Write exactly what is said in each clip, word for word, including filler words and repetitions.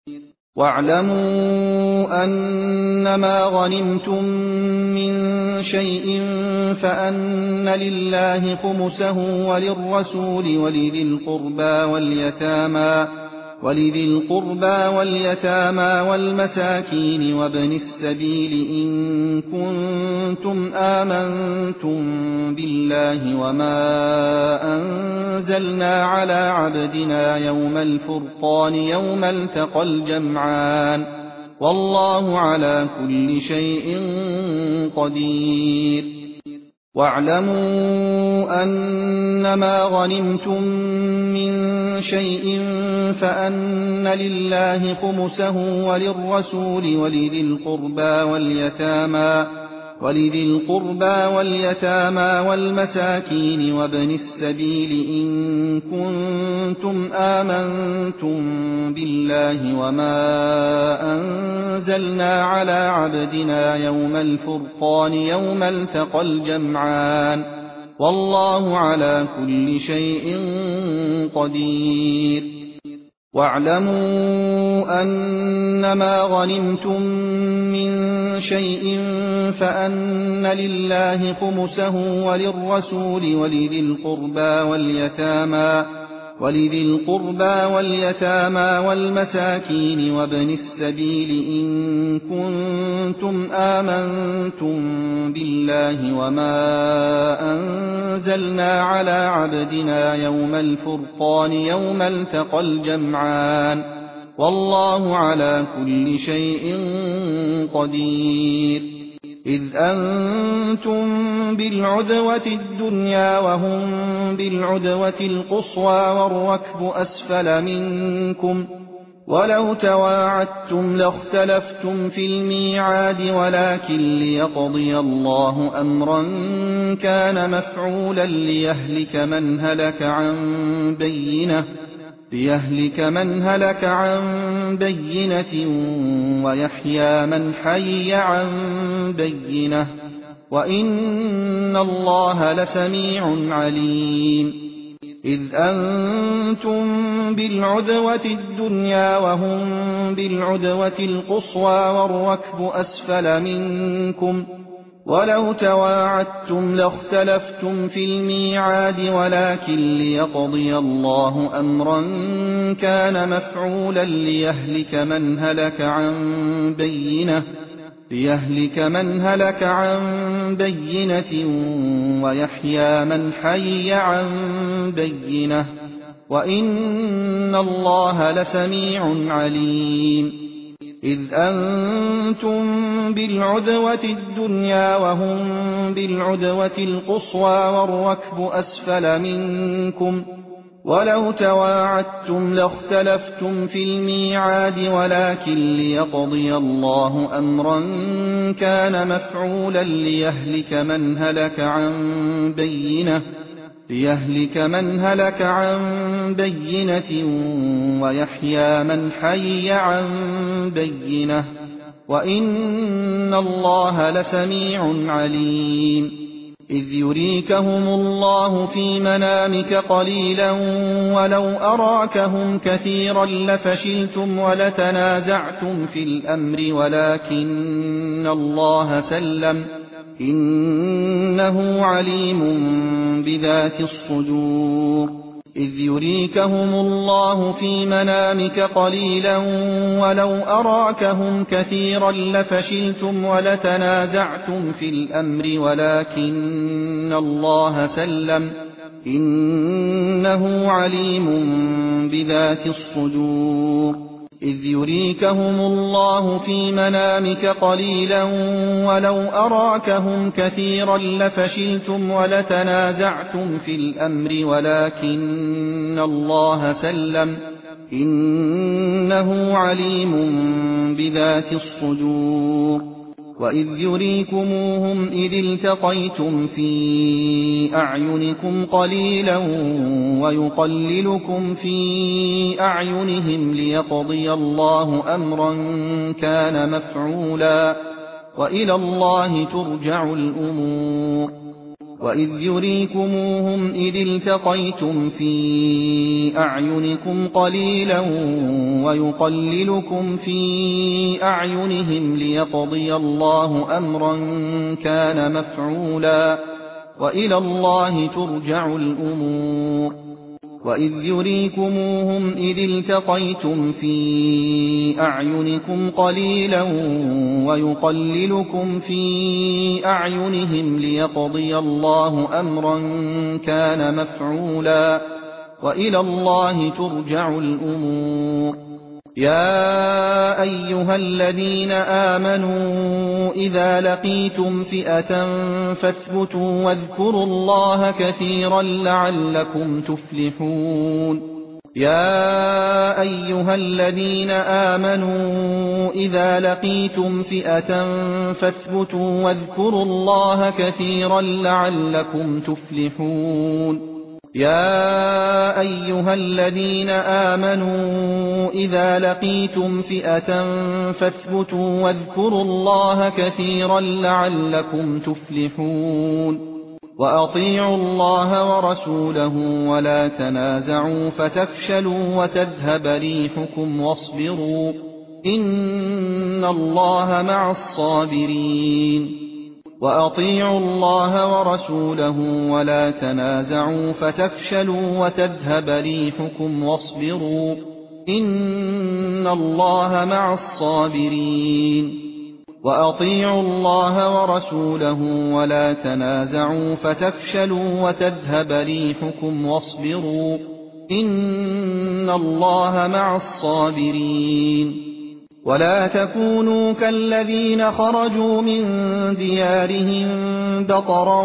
وَاعْلَمُوا أَنَّمَا غَنِمْتُم مِّن شَيْءٍ فَأَنَّ لِلَّهِ خُمُسَهُ وَلِلرَّسُولِ وَلِذِي الْقُرْبَىٰ وَالْيَتَامَىٰ وَلِذِي الْقُرْبَىٰ وَالْيَتَامَىٰ وَالْمَسَاكِينِ وَابْنِ السَّبِيلِ إِن كُنتُمْ آمَنتُم بِاللَّهِ وَمَا أَنزَلْنَا عَلَىٰ عَبْدِنَا يَوْمَ الْفُرْقَانِ يَوْمَ الْتَقَى الْجَمْعَانِ ۗ وَاللَّهُ عَلَىٰ كُلِّ شَيْءٍ قَدِيرٌ. وَاعْلَمُوا أَنَّمَا غَنِمْتُم مِّن شَيْءٍ فَأَنَّ لِلَّهِ خُمُسَهُ وَلِلرَّسُولِ وَلِذِي الْقُرْبَىٰ وَالْيَتَامَىٰ وَلِذِي الْقُرْبَىٰ وَالْيَتَامَىٰ وَالْمَسَاكِينِ وَابْنِ السَّبِيلِ إِن كُنتُمْ آمَنتُم بِاللَّهِ وَمَا أَنزَلْنَا عَلَىٰ عَبْدِنَا يَوْمَ الْفُرْقَانِ يَوْمَ الْتَقَى الْجَمْعَانِ ۗ وَاللَّهُ عَلَىٰ كُلِّ شَيْءٍ قَدِيرٌ. وَاعْلَمُوا أَنَّمَا غَنِمْتُم مِّن شَيْءٍ فَأَنَّ لِلَّهِ خُمُسَهُ وَلِلرَّسُولِ وَلِذِي الْقُرْبَىٰ وَالْيَتَامَىٰ وَلِذِي الْقُرْبَىٰ وَالْيَتَامَىٰ وَالْمَسَاكِينِ وَابْنِ السَّبِيلِ إِن كُنتُمْ آمَنتُم بِاللَّهِ وَمَا أَنزَلْنَا عَلَىٰ عَبْدِنَا يَوْمَ الْفُرْقَانِ يَوْمَ الْتَقَى الْجَمْعَانِ ۗ وَاللَّهُ عَلَىٰ كُلِّ شَيْءٍ قَدِيرٌ. إِذْ أَنتُم بِالْعُدْوَةِ الدُّنْيَا وَهُم بِالْعُدْوَةِ الْقُصْوَىٰ وَالرَّكْبُ أَسْفَلَ مِنكُمْ ۚ وَلَوْ تَوَاعَدتُّمْ لَاخْتَلَفْتُمْ فِي الْمِيعَادِ وَلَٰكِن لِّيَقْضِيَ اللَّهُ أَمْرًا كَانَ مَفْعُولًا لِّيَهْلِكَ مَنْ هَلَكَ عَن بَيِّنَةٍ لِيَهْلِكَ مَنْ هَلَكَ عَن بَيِّنَةٍ وَيَحْيَىٰ مَنْ حَيَّ عَن بَيِّنَةٍ ۗ وَإِنَّ اللَّهَ لَسَمِيعٌ عَلِيمٌ. إِذْ أَنتُم بِالْعُدْوَةِ الدُّنْيَا وَهُم بِالْعُدْوَةِ الْقُصْوَىٰ وَالرَّكْبُ أَسْفَلَ مِنكُمْ ۚ وَلَوْ تَوَاعَدتُّمْ لَاخْتَلَفْتُمْ فِي الْمِيعَادِ وَلَٰكِن لِّيَقْضِيَ اللَّهُ أَمْرًا كَانَ مَفْعُولًا لِّيَهْلِكَ مَنْ هَلَكَ عَن بَيِّنَةٍ لِيَهْلِكَ مَنْ هَلَكَ عَن بَيِّنَةٍ وَيَحْيَىٰ مَنْ حَيَّ عَن بَيِّنَةٍ ۗ وَإِنَّ اللَّهَ لَسَمِيعٌ عَلِيمٌ. إِذْ أَنتُم بِالْعُدْوَةِ الدُّنْيَا وَهُم بِالْعُدْوَةِ الْقُصْوَىٰ وَالرَّكْبُ أَسْفَلَ مِنكُمْ ۚ وَلَوْ تَوَاعَدتُّمْ لَاخْتَلَفْتُمْ فِي الْمِيعَادِ وَلَٰكِن لِّيَقْضِيَ اللَّهُ أَمْرًا كَانَ مَفْعُولًا لِّيَهْلِكَ مَنْ هَلَكَ عَن بَيِّنَةٍ لِيَهْلِكَ مَنْ هَلَكَ عَن بَيِّنَةٍ وَيَحْيَىٰ مَنْ حَيَّ عَن بَيِّنَةٍ ۗ وَإِنَّ اللَّهَ لَسَمِيعٌ عَلِيمٌ. إِذْ يُرِيكَهُمُ اللَّهُ فِي مَنَامِكَ قَلِيلًا وَلَوْ أَرَاكَهُمْ كَثِيرًا لَّفَشِلْتُمْ وَلَتَنَازَعْتُمْ فِي الْأَمْرِ وَلَٰكِنَّ اللَّهَ سَلَّمَ ۗ إِنَّهُ عَلِيمٌ بِذَاتِ الصُّدُورِ. إِذْ يُرِيكَهُمُ اللَّهُ فِي مَنَامِكَ قَلِيلًا وَلَوْ أَرَاكَهُمْ كَثِيرًا لَّفَشِلْتُمْ وَلَتَنَازَعْتُمْ فِي الْأَمْرِ وَلَٰكِنَّ اللَّهَ سَلَّمَ ۗ إِنَّهُ عَلِيمٌ بِذَاتِ الصُّدُورِ. إِذْ يُرِيكَهُمُ اللَّهُ فِي مَنَامِكَ قَلِيلًا وَلَوْ أَرَاكَهُمْ كَثِيرًا لَّفَشِلْتُمْ وَلَتَنَازَعْتُمْ فِي الْأَمْرِ وَلَٰكِنَّ اللَّهَ سَلَّمَ ۗ إِنَّهُ عَلِيمٌ بِذَاتِ الصُّدُورِ. وَإِذْ يُرِيكُمُوهُمْ إِذِ الْتَقَيْتُمْ فِي أَعْيُنِكُمْ قَلِيلًا وَيُقَلِّلُكُمْ فِي أَعْيُنِهِمْ لِيَقْضِيَ اللَّهُ أَمْرًا كَانَ مَفْعُولًا ۗ وَإِلَى اللَّهِ تُرْجَعُ الْأُمُورُ. وإذ يريكموهم إذ التقيتم في أعينكم قليلا ويقللكم في أعينهم ليقضي الله أمرا كان مفعولا وإلى الله ترجع الأمور وإذ يريكموهم إذ التقيتم في أعينكم قليلا ويقللكم في أعينهم ليقضي الله أمرا كان مفعولا وإلى الله ترجع الأمور يا أيها الذين آمنوا إذا لقيتم فئة فاثبتوا واذكروا الله كثيرا لعلكم تفلحون يا أيها الذين آمنوا إذا لقيتم فئة فاثبتوا واذكروا الله كثيرا لعلكم تفلحون يا أيها الذين آمنوا إذا لقيتم فئة فاثبتوا واذكروا الله كثيرا لعلكم تفلحون وأطيعوا الله ورسوله ولا تنازعوا فتفشلوا وتذهب ريحكم واصبروا إن الله مع الصابرين وأطيعوا الله ورسوله ولا تنازعوا فتفشلوا وتذهب ريحكم واصبروا إن الله مع الصابرين وأطيعوا الله ورسوله ولا تنازعوا فتفشلوا وتذهب ريحكم واصبروا إن الله مع الصابرين ولا تكونوا كالذين خرجوا من ديارهم بطرا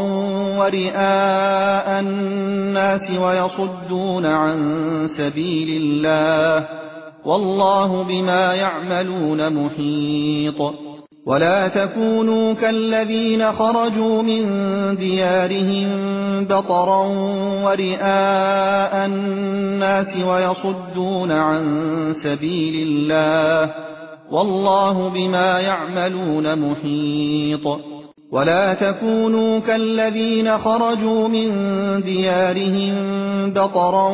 ورئاء الناس ويصدون عن سبيل الله والله بما يعملون محيط ولا تكونوا كالذين خرجوا من ديارهم بطرا ورئاء الناس ويصدون عن سبيل الله والله بما يعملون محيط ولا تكونوا كالذين خرجوا من ديارهم بطرا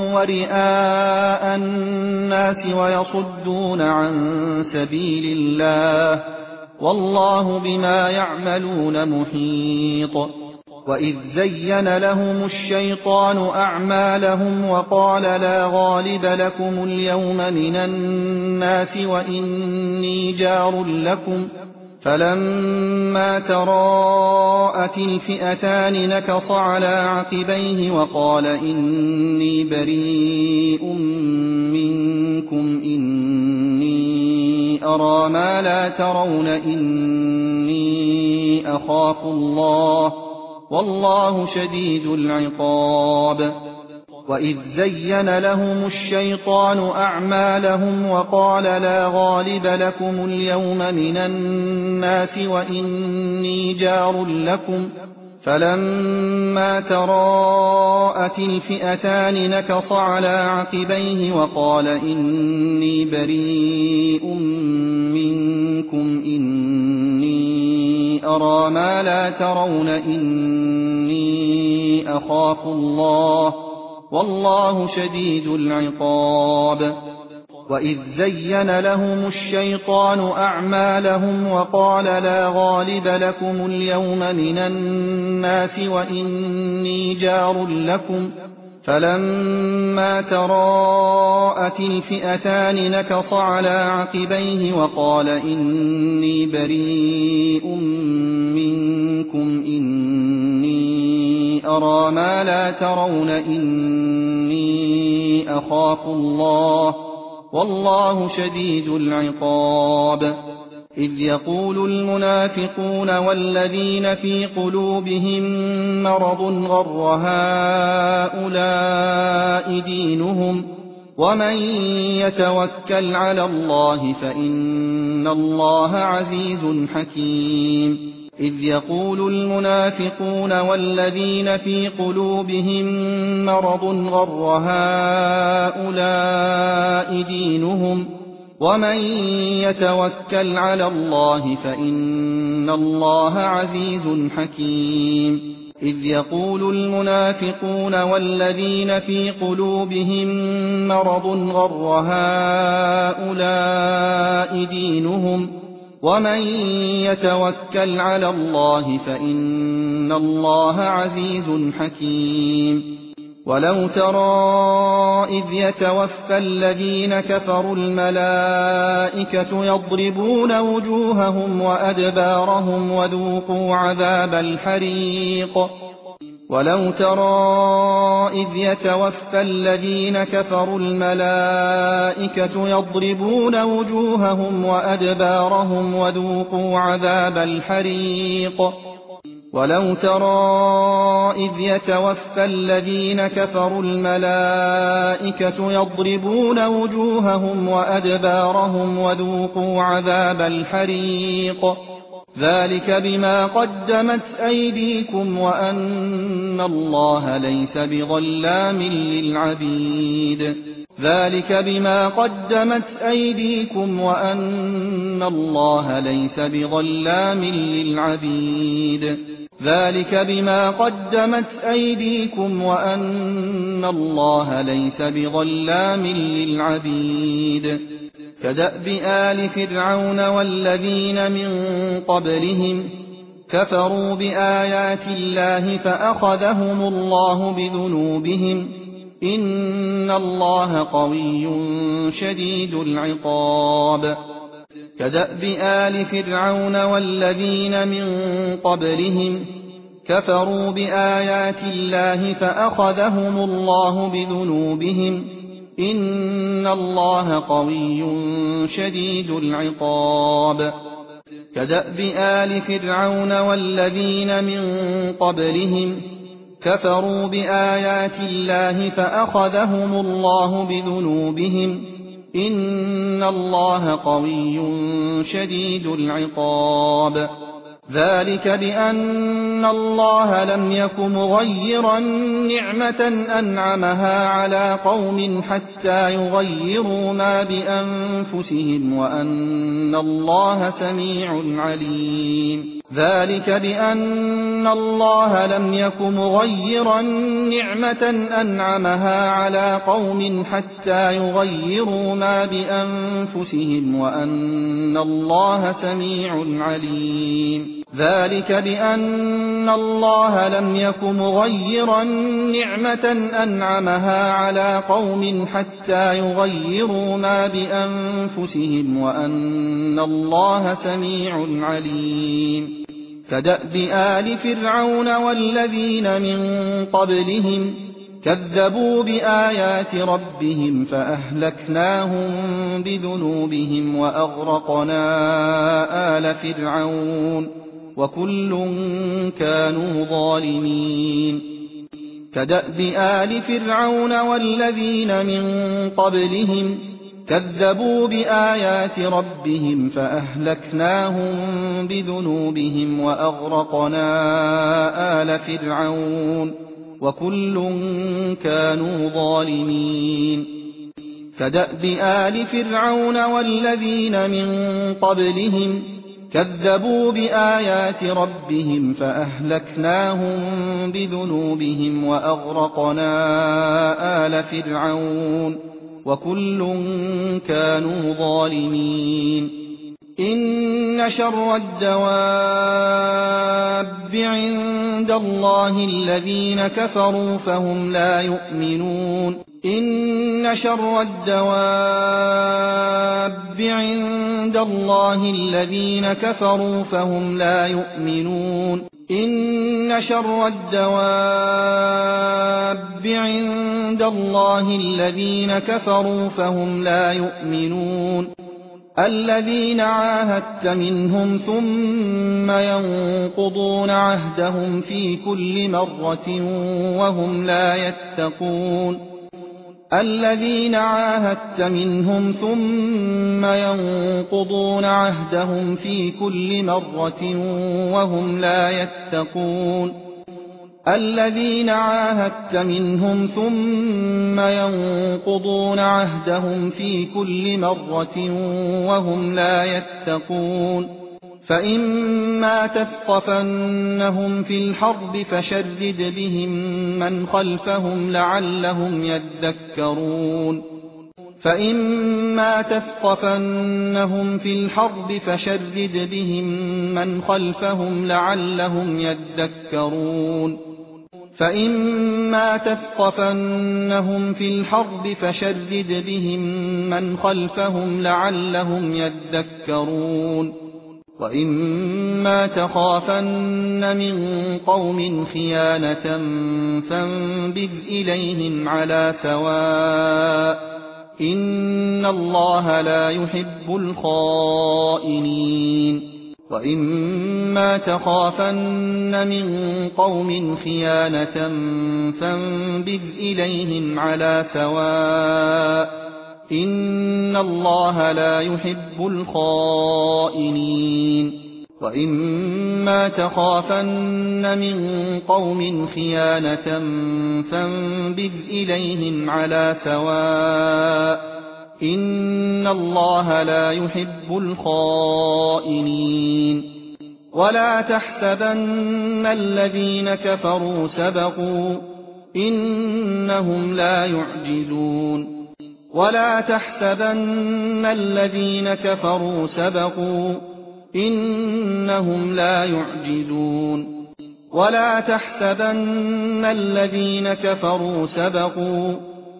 ورئاء الناس ويصدون عن سبيل الله والله بما يعملون محيط وإذ زين لهم الشيطان أعمالهم وقال لا غالب لكم اليوم من الناس وإني جار لكم فلما تراءت الفئتان نكص على عقبيه وقال إني بريء منكم إني أرى ما لا ترون إني أخاف الله والله شديد العقاب وإذ زين لهم الشيطان أعمالهم وقال لا غالب لكم اليوم من الناس وإني جار لكم فلما تراءت الفئتان نكص على عقبيه وقال إني بريء منكم إني أرى ما لا ترون إني أخاف الله والله شديد العقاب وإذ زين لهم الشيطان أعمالهم وقال لا غالب لكم اليوم من الناس وإني جار لكم فلما تراءت الفئتان نكص على عقبيه وقال إني بريء منكم إني أرى ما لا ترون إني أخاف الله والله شديد العقاب إذ يقول المنافقون والذين في قلوبهم مرض غر هؤلاء دينهم ومن يتوكل على الله فإن الله عزيز حكيم إذ يقول المنافقون والذين في قلوبهم مرض غر هؤلاء دينهم ومن يتوكل على الله فإن الله عزيز حكيم إذ يقول المنافقون والذين في قلوبهم مرض غر هؤلاء دينهم ومن يتوكل على الله فإن الله عزيز حكيم ولو ترى إذ يتوفى الذين كفروا الملائكة يضربون وجوههم وأدبارهم وذوقوا عذاب الحريق ولو ترى إذ يتوفى الذين كفروا الملائكة يضربون وجوههم وأدبارهم وذوقوا عذاب الحريق ولو ترى إذ يتوفى الذين كفروا الملائكة يضربون وجوههم وأدبارهم وذوقوا عذاب الحريق ذلك بما قدمت أيديكم وأن الله ليس بظلام للعبيد ذلك بما قدمت أيديكم وأن الله ليس بظلام للعبيد ذلك بما قدمت أيديكم وأن الله ليس بظلام للعبيد كدأب آل فرعون والذين من قبلهم كفروا بآيات الله فأخذهم الله بذنوبهم إن الله قوي شديد العقاب كدأب آل فرعون والذين من قبلهم كفروا بآيات الله فأخذهم الله بذنوبهم إن الله قوي شديد العقاب كدأب آل فرعون والذين من قبلهم كفروا بآيات الله فأخذهم الله بذنوبهم إن الله قوي شديد العقاب ذلك بأن الله لم يك مغيرا نعمة أنعمها على قوم حتى يغيروا ما بأنفسهم وأن الله سميع عليم ذلك بأن الله لم يك مغيرا نعمة أنعمها على قوم حتى يغيروا ما بأنفسهم وأن الله سميع عليم ذلك بأن الله لم يك مغيرا نعمة أنعمها على قوم حتى يغيروا ما بأنفسهم وأن الله سميع عليم كدأب آل فرعون والذين من قبلهم كذبوا بآيات ربهم فأهلكناهم بذنوبهم وأغرقنا آل فرعون وكل كانوا ظالمين كدأب آل فرعون والذين من قبلهم كذبوا بآيات ربهم فأهلكناهم بذنوبهم وأغرقنا آل فرعون وكل كانوا ظالمين كدأب آل فرعون والذين من قبلهم كذبوا بآيات ربهم فأهلكناهم بذنوبهم وأغرقنا آل فرعون وكل كانوا ظالمين إن شر الدواب عند الله الذين كفروا فهم لا يؤمنون إن شر الدواب عند الله الذين كفروا فهم لا يؤمنون إن شر الدواب عند الله الذين كفروا فهم لا يؤمنون الذين عاهدت منهم ثم ينقضون عهدهم في كل مرة وهم لا يتقون الذين عاهدت منهم ثم ينقضون عهدهم في كل مرة وهم لا يتقون الذين عاهدت منهم ثم ينقضون عهدهم في كل مرة وهم لا يتقون فإما تثقفنهم في الحرب فشرد بهم من خلفهم لعلهم يذكرون فإما تثقفنهم في الحرب فشرد بهم من خلفهم لعلهم يذكرون فإما تثقفنهم في الحرب فشرد بهم من خلفهم لعلهم يذكرون وإما تخافن من قوم خيانة فانبذ إليهم على سواء إن الله لا يحب الخائنين وإما تخافن من قوم خيانة فانبذ إليهم على سواء إن الله لا يحب الخائنين وإما تخافن من قوم خيانة فانبذ إليهم على سواء إن الله لا يحب الخائنين ولا تحسبن الذين كفروا سبقوا إنهم لا يعجزون ولا تحسبن الذين كفروا سبقوا إنهم لا يعجزون ولا تحسبن الذين كفروا سبقوا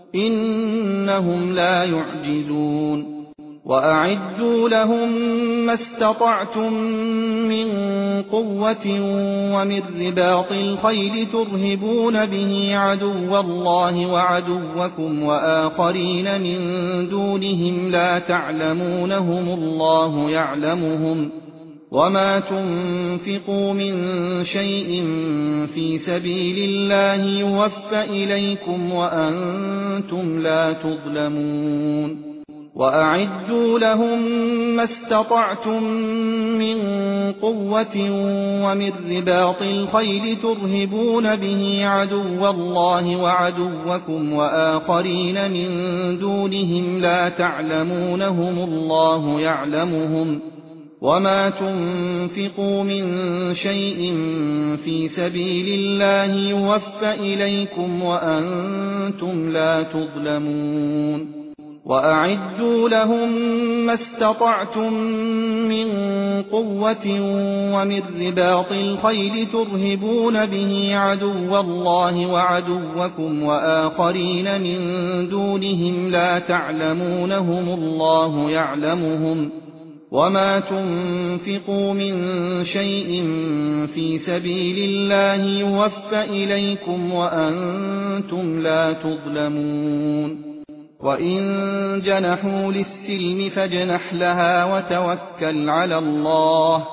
إنهم لا يعجزون وأعدوا لهم ما استطعتم من قوة ومن رباط الخيل ترهبون به عدو الله وعدوكم وآخرين من دونهم لا تعلمونهم الله يعلمهم وما تنفقوا من شيء في سبيل الله يوفى إليكم وأنتم لا تظلمون وأعدوا لهم ما استطعتم من قوة ومن رباط الخيل ترهبون به عدو الله وعدوكم وآخرين من دونهم لا تعلمونهم الله يعلمهم وما تنفقوا من شيء في سبيل الله يوفى إليكم وأنتم لا تظلمون وأعدوا لهم ما استطعتم من قوة ومن رباط الخيل ترهبون به عدو الله وعدوكم وآخرين من دونهم لا تعلمونهم الله يعلمهم وما تنفقوا من شيء في سبيل الله يوفى إليكم وأنتم لا تظلمون وإن جنحوا للسلم فاجنح لها وتوكل على الله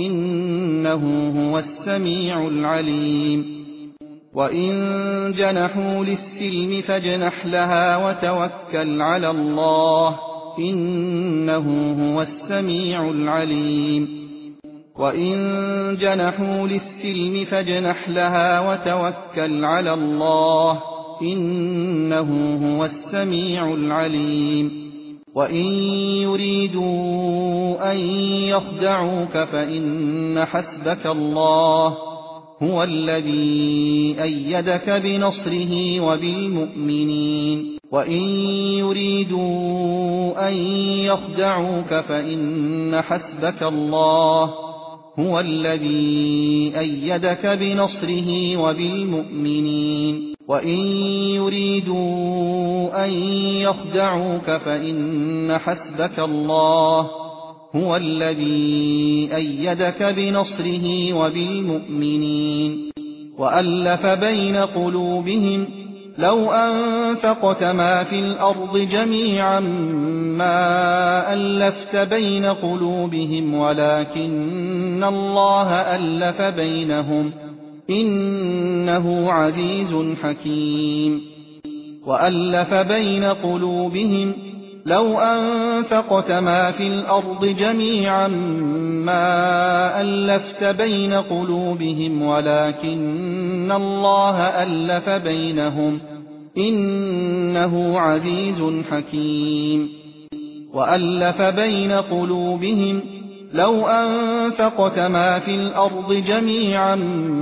إنه هو السميع العليم وإن جنحوا للسلم فاجنح لها وتوكل على الله إنه هو السميع العليم وإن جنحوا للسلم فاجنح لها وتوكل على الله إنه هو السميع العليم وإن يريدوا أن يخدعوك فإن حسبك الله هو الذي أيدك بنصره وبالمؤمنين وإن يريدوا أن يخدعوك فإن حسبك الله هو الذي أيدك بنصره وبالمؤمنين وإن يريدوا أن يخدعوك فإن حسبك الله هو الذي أيدك بنصره وبالمؤمنين وألف بين قلوبهم لو أنفقت ما في الأرض جميعا ما ألفت بين قلوبهم ولكن الله ألف بينهم إنه عزيز حكيم وألف بين قلوبهم لو أنفقت ما في الأرض جميعا ما ألفت بين قلوبهم ولكن الله ألف بينهم إنه عزيز حكيم وألف بين قلوبهم لو أنفقت ما في الأرض جميعا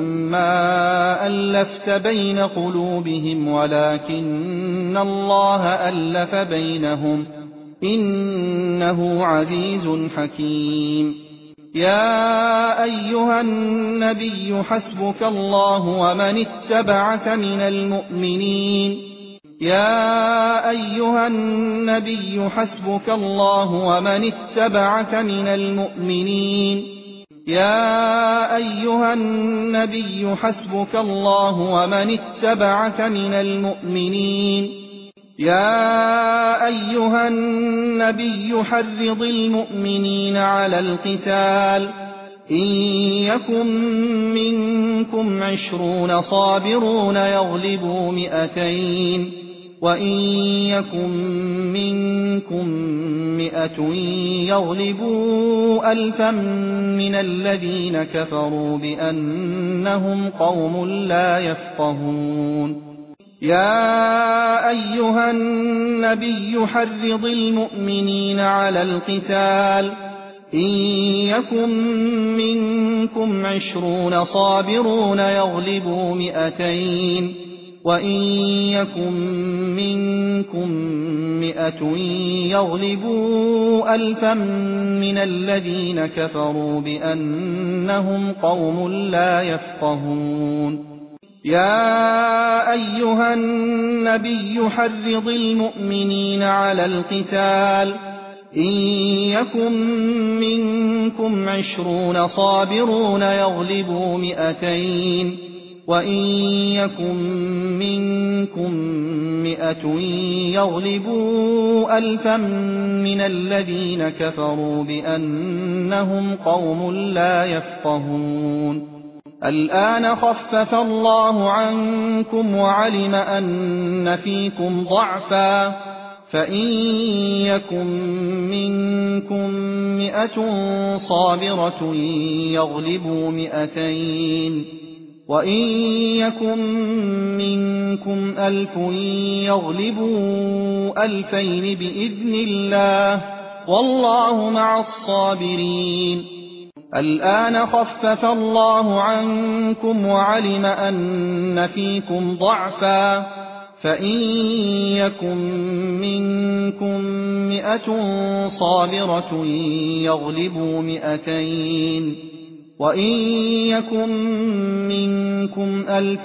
ما ألفت بين قلوبهم ولكن الله ألف بينهم إنه عزيز حكيم يا أيها النبي حسبك الله ومن اتبعك من المؤمنين يا أيها النبي حسبك الله ومن اتبعك من المؤمنين يا أيها النبي حسبك الله ومن اتبعك من المؤمنين يا أيها النبي حرض المؤمنين على القتال إن يكن منكم عشرون صابرون يغلبوا مئتين وإن يكن منكم مئة يغلبوا ألفا من الذين كفروا بأنهم قوم لا يفقهون يا أيها النبي حرض المؤمنين على القتال إن يكن منكم عشرون صابرون يغلبوا مئتين وإن يكن منكم مئة يغلبوا ألفا من الذين كفروا بأنهم قوم لا يفقهون يا أيها النبي حرض المؤمنين على القتال إن يكن منكم عشرون صابرون يغلبوا مئتين وإن يكن منكم مئة يغلبوا ألفا من الذين كفروا بأنهم قوم لا يفقهون الآن خفف الله عنكم وعلم أن فيكم ضعفا فإن يكن منكم مئة صابرة يغلبوا مئتين وإن يكن منكم ألف يغلبوا ألفين بإذن الله والله مع الصابرين الآن خفف الله عنكم وعلم أن فيكم ضعفا فإن يكن منكم مئة صابرة يغلبوا مئتين وإن يكن منكم ألف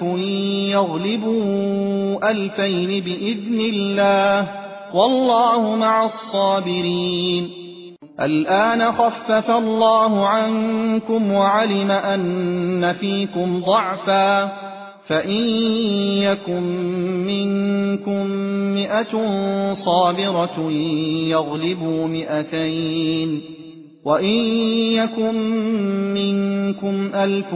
يغلبوا ألفين بإذن الله والله مع الصابرين الآن خفف الله عنكم وعلم أن فيكم ضعفا فإن يكن منكم مئة صابرة يغلبوا مئتين وإن يكن منكم ألف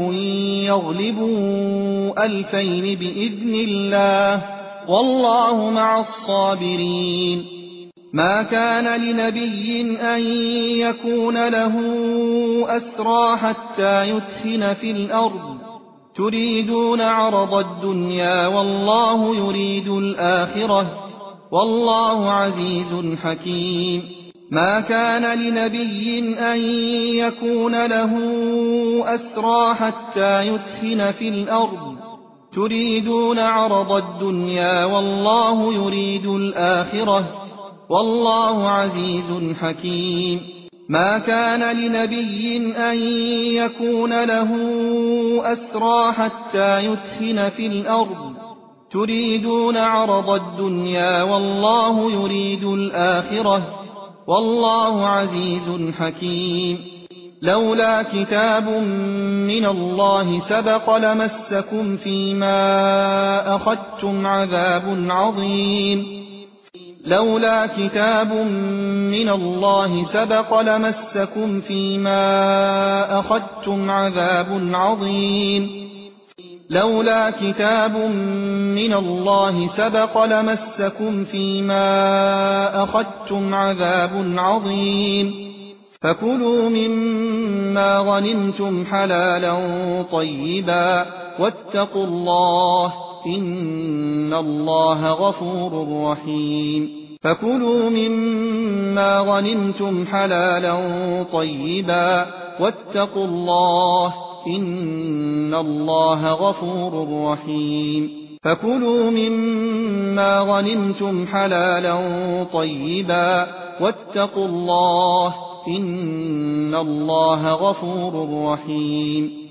يغلبوا ألفين بإذن الله والله مع الصابرين ما كان لنبي أن يكون له أسرى حتى يثخن في الأرض تريدون عرض الدنيا والله يريد الآخرة والله عزيز حكيم ما كان لنبي أن يكون له أسرى حتى يثخن في الأرض تريدون عرض الدنيا والله يريد الآخرة والله عزيز حكيم ما كان لنبي أن يكون له أسرى حتى يثخن في الأرض تريدون عرض الدنيا والله يريد الآخرة والله عزيز حكيم لولا كتاب من الله سبق لمسكم فيما أخذتم عذاب عظيم لولا كتاب من الله سبق لمسكم فيما أخذتم عذاب عظيم لولا كتاب من الله سبق لمسكم فيما أخذتم عذاب عظيم فكلوا مما غنمتم حلالا طيبا واتقوا الله إن الله غفور رحيم فكلوا مما غنمتم حلالا طيبا واتقوا الله إن الله غفور رحيم فكلوا مما غنمتم حلالا طيبا واتقوا الله إن الله غفور رحيم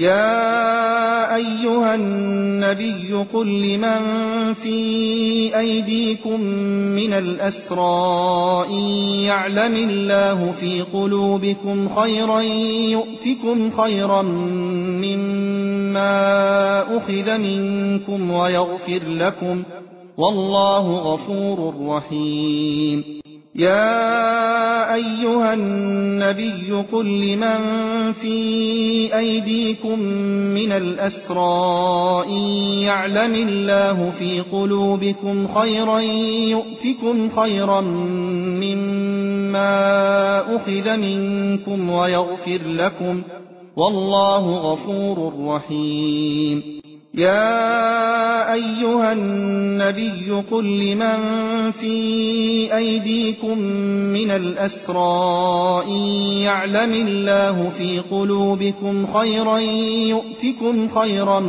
يا أيها النبي قل لمن في أيديكم من الأسرى إن يعلم الله في قلوبكم خيرا يؤتكم خيرا مما أخذ منكم ويغفر لكم والله غفور رحيم يا أيها النبي قل لمن في أيديكم من الأسرى إن يعلم الله في قلوبكم خيرا يؤتكم خيرا مما أخذ منكم ويغفر لكم والله غفور رحيم يا أيها النبي قل لمن في أيديكم من الأسرى إن يعلم الله في قلوبكم خيرا يؤتكم خيرا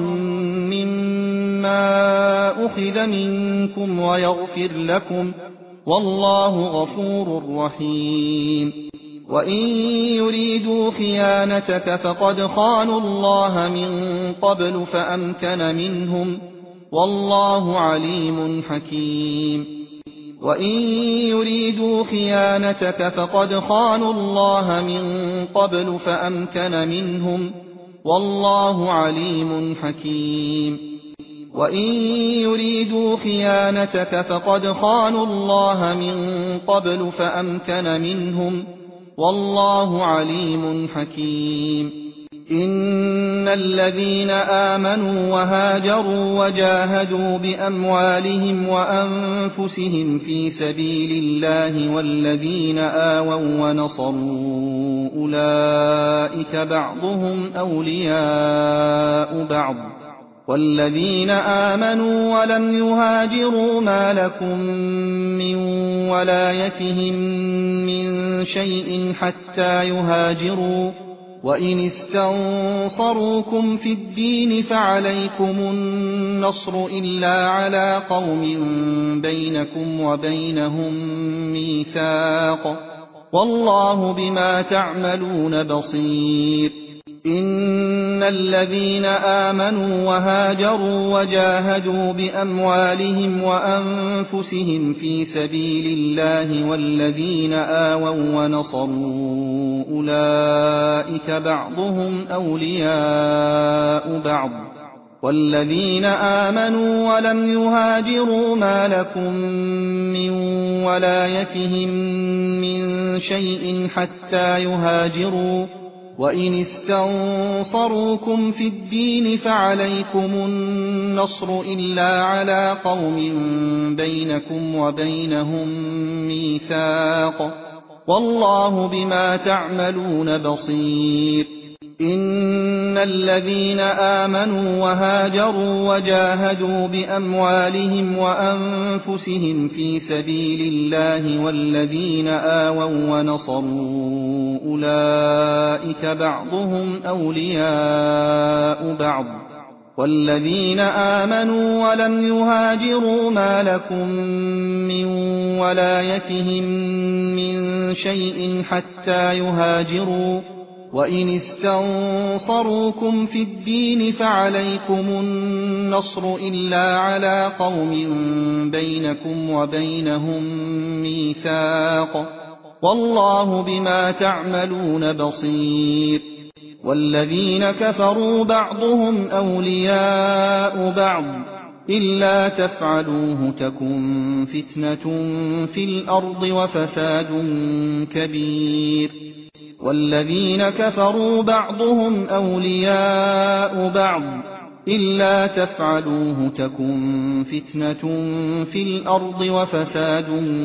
مما أخذ منكم ويغفر لكم والله غفور رحيم وإن يريدوا خيانتك فقد خانوا الله من قبل فأمكن منهم والله عليم حكيم وإن يريدوا خيانتك فقد خانوا الله من قبل فأمكن منهم والله عليم حكيم وإن يريدوا خيانتك فقد خانوا الله من قبل فأمكن منهم والله عليم حكيم إن الذين آمنوا وهاجروا وجاهدوا بأموالهم وأنفسهم في سبيل الله والذين آووا ونصروا أولئك بعضهم أولياء بعض والذين آمنوا ولم يهاجروا ما لكم من ولايتهم من شيء حتى يهاجروا وإن استنصروكم في الدين فعليكم النصر إلا على قوم بينكم وبينهم ميثاق والله بما تعملون بصير إن الذين آمنوا وهاجروا وجاهدوا بأموالهم وأنفسهم في سبيل الله والذين آووا ونصروا أولئك بعضهم أولياء بعض والذين آمنوا ولم يهاجروا ما لكم من ولايتهم من شيء حتى يهاجروا وإن استنصروكم في الدين فعليكم النصر إلا على قوم بينكم وبينهم ميثاق والله بما تعملون بصير إن الذين آمنوا وهاجروا وجاهدوا بأموالهم وأنفسهم في سبيل الله والذين آووا ونصروا أولئك بعضهم أولياء بعض والذين آمنوا ولم يهاجروا ما لكم من ولايتهم من شيء حتى يهاجروا وإن استنصروكم في الدين فعليكم النصر إلا على قوم بينكم وبينهم ميثاق والله بما تعملون بصير والذين كفروا بعضهم أولياء بعض إلا تفعلوه تكن فتنة في الأرض وفساد كبير والذين كفروا بعضهم أولياء بعض إلا تفعلوه تكن فتنة في الأرض وفساد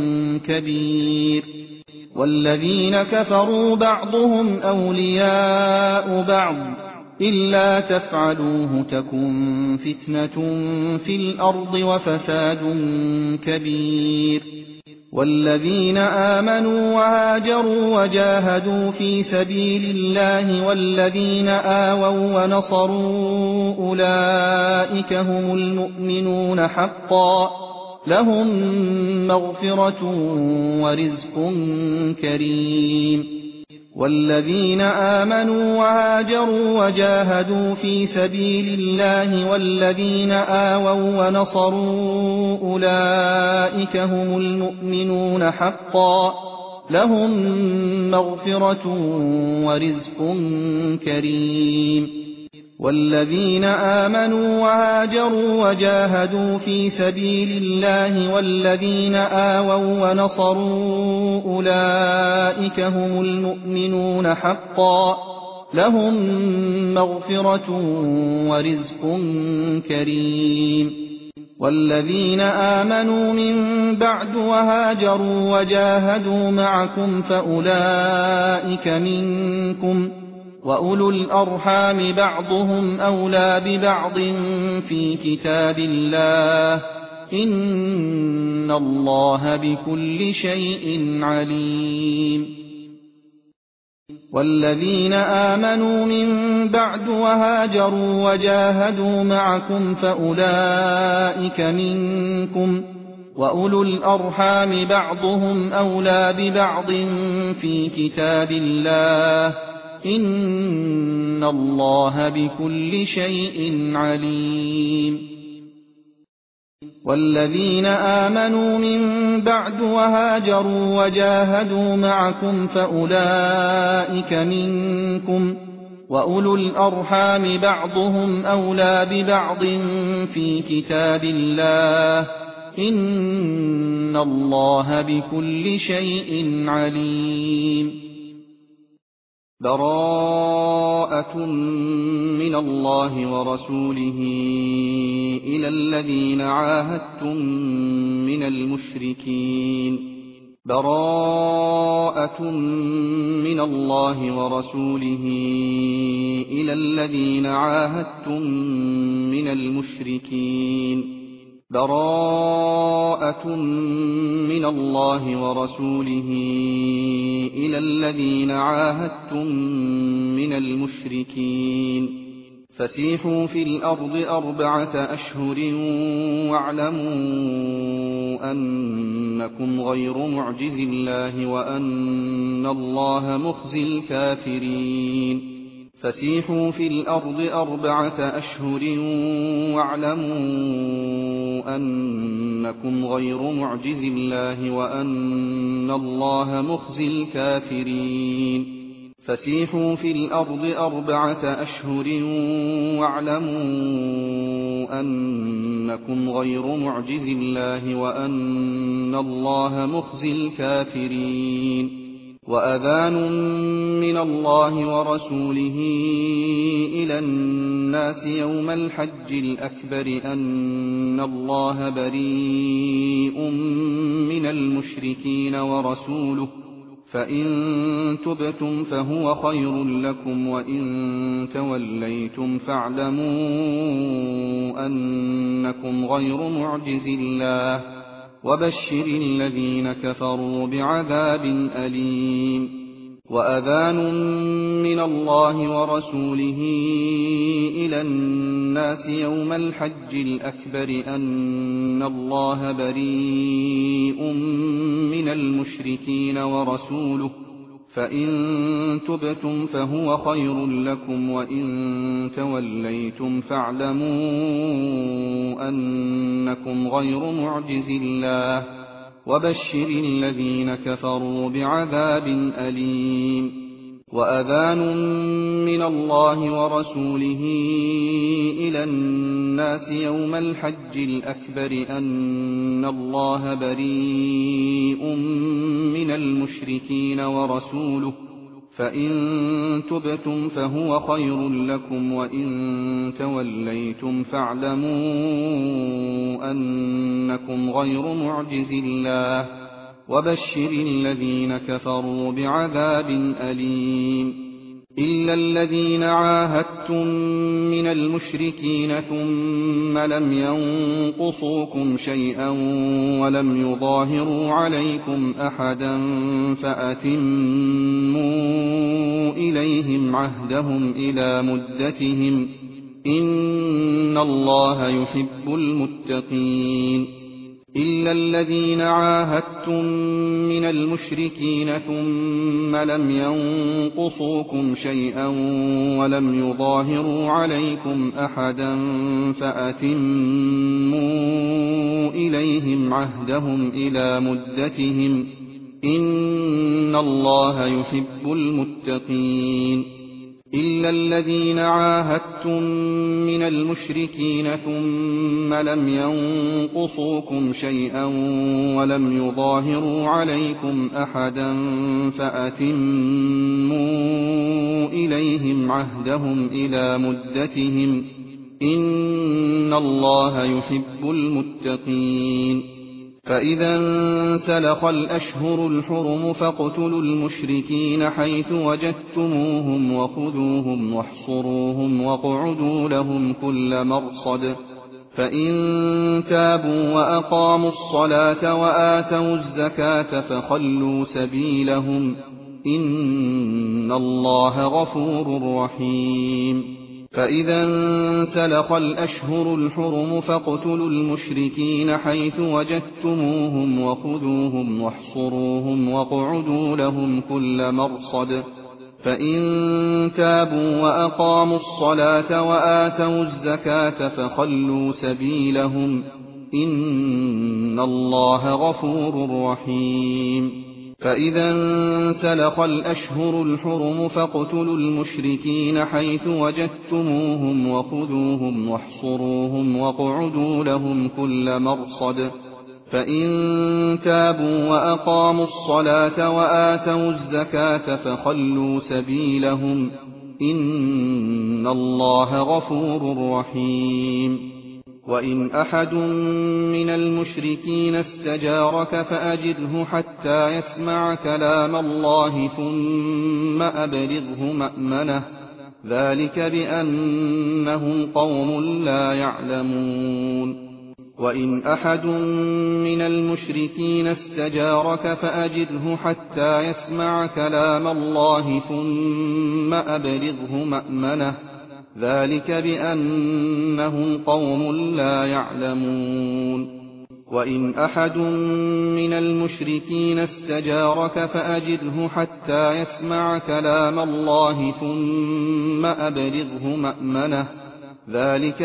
كبير والذين كفروا بعضهم أولياء بعض إلا تفعلوه تكن فتنة في الأرض وفساد كبير والذين آمنوا وهاجروا وجاهدوا في سبيل الله والذين آووا ونصروا أولئك هم المؤمنون حقا لهم مغفرة ورزق كريم والذين آمنوا وهاجروا وجاهدوا في سبيل الله والذين آووا ونصروا أولئك هم المؤمنون حقا لهم مغفرة ورزق كريم والذين آمنوا وهاجروا وجاهدوا في سبيل الله والذين آووا ونصروا أولئك هم المؤمنون حقا لهم مغفرة ورزق كريم والذين آمنوا من بعد وهاجروا وجاهدوا معكم فأولئك منكم وأولو الأرحام بعضهم أولى ببعض في كتاب الله إن الله بكل شيء عليم والذين آمنوا من بعد وهاجروا وجاهدوا معكم فأولئك منكم وأولو الأرحام بعضهم أولى ببعض في كتاب الله إن الله بكل شيء عليم والذين آمنوا من بعد وهاجروا وجاهدوا معكم فأولئك منكم وأولو الأرحام بعضهم أولى ببعض في كتاب الله إن الله بكل شيء عليم براءة من الله ورسوله إلى الذين عاهدتم من المشركين براءة من الله ورسوله إلى الذين عاهدتم من المشركين براءة من الله ورسوله إلى الذين عاهدتم من المشركين فسيحوا في الأرض أربعة أشهر واعلموا أنكم غير معجز الله وأن الله مخزي الكافرين فسيحوا في الأرض أربعة أشهر واعلموا أنكم غير معجز الله وأن الله مخزي الكافرين فسيحوا في الأرض أربعة أشهر واعلموا أنكم غير معجز الله وأن الله مخزي الكافرين وأذان من الله ورسوله إلى الناس يوم الحج الأكبر أن الله بريء من المشركين ورسوله فإن تبتم فهو خير لكم وإن توليتم فاعلموا أنكم غير معجز الله وبشر الذين كفروا بعذاب أليم وأذان من الله ورسوله إلى الناس يوم الحج الأكبر أن الله بريء من المشركين ورسوله فإن تبتم فهو خير لكم وإن توليتم فاعلموا أنكم غير معجز الله وبشر الذين كفروا بعذاب أليم وأذان من الله ورسوله إلى الناس يوم الحج الأكبر أن الله بريء من المشركين ورسوله فإن تبتم فهو خير لكم وإن توليتم فاعلموا أنكم غير معجز الله وبشر الذين كفروا بعذاب أليم إلا الذين عاهدتم من المشركين ثم لم ينقصوكم شيئا ولم يظاهروا عليكم أحدا فأتموا إليهم عهدهم إلى مدتهم إن الله يحب المتقين إلا الذين عاهدتم من المشركين ثم لم ينقصوكم شيئا ولم يظاهروا عليكم أحدا فأتموا إليهم عهدهم إلى مدتهم إن الله يحب المتقين إلا الذين عاهدتم من المشركين ثم لم ينقصوكم شيئا ولم يظاهروا عليكم أحدا فأتموا إليهم عهدهم إلى مدتهم إن الله يحب المتقين فإذا انسلخ الأشهر الحرم فاقتلوا المشركين حيث وجدتموهم وخذوهم واحصروهم واقعدوا لهم كل مرصد فإن تابوا وأقاموا الصلاة وآتوا الزكاة فخلوا سبيلهم إن الله غفور رحيم فإذا انسلخ الأشهر الحرم فاقتلوا المشركين حيث وجدتموهم وخذوهم واحصروهم واقعدوا لهم كل مرصد فإن تابوا وأقاموا الصلاة وآتوا الزكاة فخلوا سبيلهم إن الله غفور رحيم فإذا انسلخ الأشهر الحرم فاقتلوا المشركين حيث وجدتموهم وخذوهم واحصروهم واقعدوا لهم كل مرصد فإن تابوا وأقاموا الصلاة وآتوا الزكاة فخلوا سبيلهم إن الله غفور رحيم وإن أحد من المشركين استجارك فأجره حتى يسمع كلام الله ثم أبلغه مأمنه ذلك بأنهم قوم لا يعلمون وإن أحد من المشركين استجارك فأجره حتى يسمع كلام الله ثم أبلغه مأمنه ذلك بأنهم قوم لا يعلمون وإن أحد من المشركين استجارك فأجره حتى يسمع كلام الله ثم أبلغه مأمنه ذلك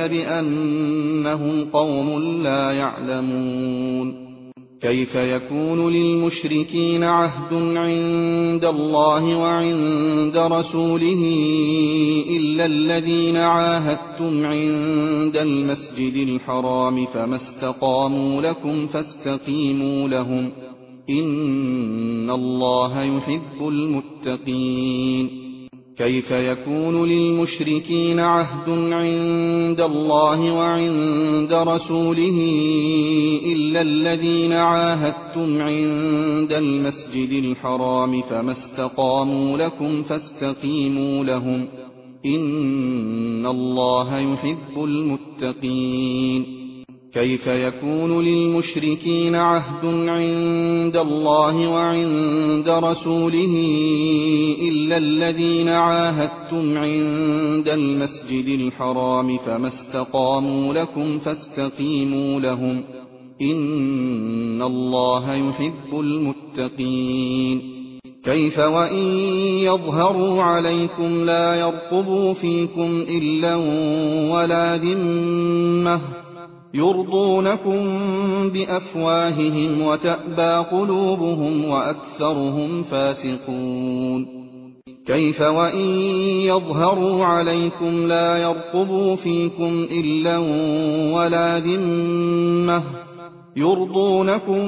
بأنهم قوم لا يعلمون كيف يكون للمشركين عهد عند الله وعند رسوله إلا الذين عاهدتم عند المسجد الحرام فما استقاموا لكم فاستقيموا لهم إن الله يحب المتقين كيف يكون للمشركين عهد عند الله وعند رسوله إلا الذين عاهدتم عند المسجد الحرام فما استقاموا لكم فاستقيموا لهم إن الله يحب المتقين كيف يكون للمشركين عهد عند الله وعند رسوله إلا الذين عاهدتم عند المسجد الحرام فما استقاموا لكم فاستقيموا لهم إن الله يحب المتقين كيف وإن يظهروا عليكم لا يرقبوا فيكم إلا ولا ذمة يرضونكم بأفواههم وتأبى قلوبهم وأكثرهم فاسقون كيف وإن يظهروا عليكم لا يرقبوا فيكم إلا ولا ذمة يرضونكم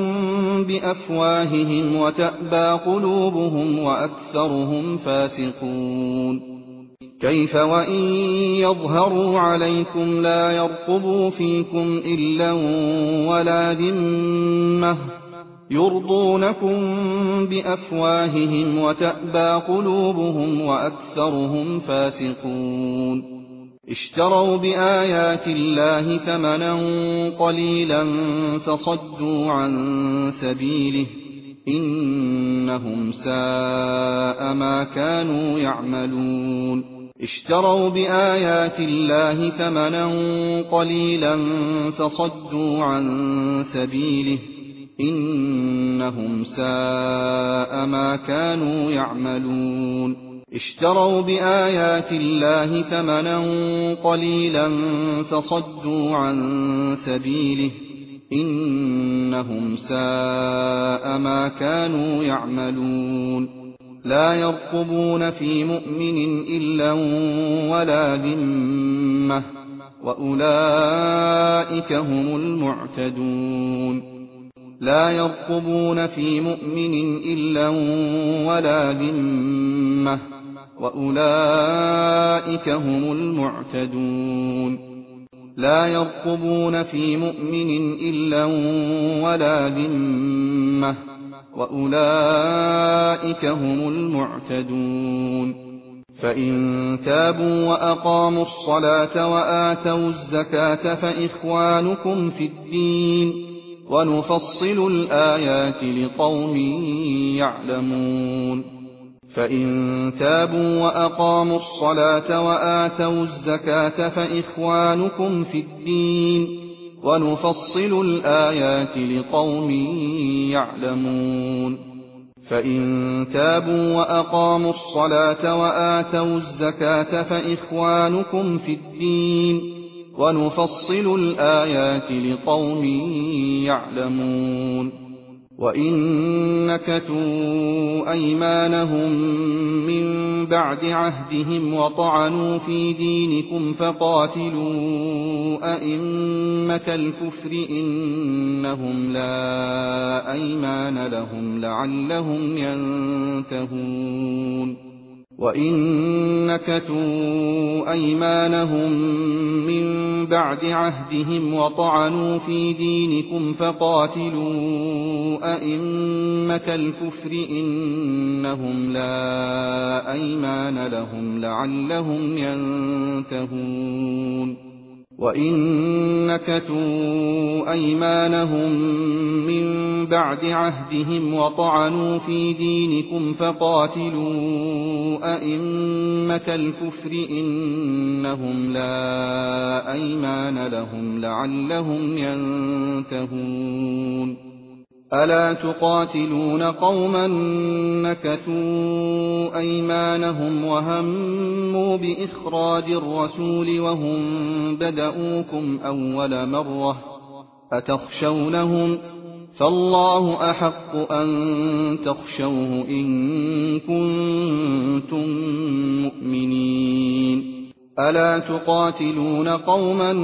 بأفواههم وتأبى قلوبهم وأكثرهم فاسقون كيف وإن يظهروا عليكم لا يرقبوا فيكم إلا ولا ذمة يرضونكم بأفواههم وتأبى قلوبهم وأكثرهم فاسقون اشتروا بآيات الله ثمنا قليلا فصدوا عن سبيله إنهم ساء ما كانوا يعملون اشتروا بآيات الله ثمنا قليلا فصدوا عن سبيله إنهم ساء ما كانوا يعملون اشتروا بآيات الله ثمنا قليلا فصدوا عن سبيله إنهم ساء ما كانوا يعملون لا يرقبون في مؤمن إلا ولا ذمة وأولئك هم المعتدون لا يرقبون في مؤمن إلا ولا ذمة وأولئك هم المعتدون لا يرقبون في مؤمن إلا ولا ذمة وأولئك هم المعتدون فإن تابوا وأقاموا الصلاة وآتوا الزكاة فإخوانكم في الدين ونفصل الآيات لقوم يعلمون فإن تابوا وأقاموا الصلاة وآتوا الزكاة فإخوانكم في الدين ونفصل الآيات لقوم يعلمون فإن تابوا وأقاموا الصلاة وآتوا الزكاة فإخوانكم في الدين ونفصل الآيات لقوم يعلمون وإن نكثوا أيمانهم من بعد عهدهم وطعنوا في دينكم فقاتلوا أئمة الكفر إنهم لا أيمان لهم لعلهم ينتهون وإن نكثوا أيمانهم من بعد عهدهم وطعنوا في دينكم فقاتلوا أئمة الكفر إنهم لا أيمان لهم لعلهم ينتهون وإن نكثوا أيمانهم من بعد عهدهم وطعنوا في دينكم فقاتلوا أئمة الكفر إنهم لا أيمان لهم لعلهم ينتهون ألا تقاتلون قوما نكثوا أيمانهم وهموا بإخراج الرسول وهم بدؤوكم أول مرة أتخشونهم فالله أحق أن تخشوه إن كنتم مؤمنين ألا تقاتلون قوما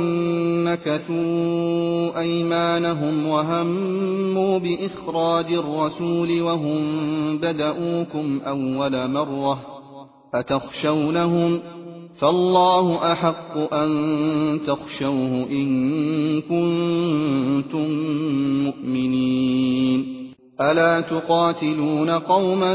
نكثوا أيمانهم وهموا بإخراج الرسول وهم بدؤوكم أول مرة أتخشونهم فالله أحق أن تخشوه إن كنتم مؤمنين ألا تقاتلون قوما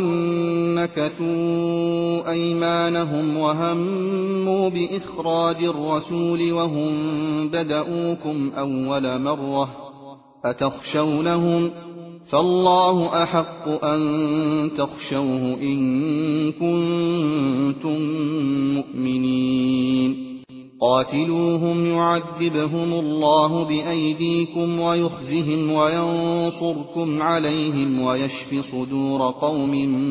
نكثوا أيمانهم وهموا بإخراج الرسول وهم بدؤوكم أول مرة أتخشونهم فالله أحق أن تخشوه إن كنتم مؤمنين قاتلوهم يعذبهم الله بأيديكم ويخزهم وينصركم عليهم ويشف صدور قوم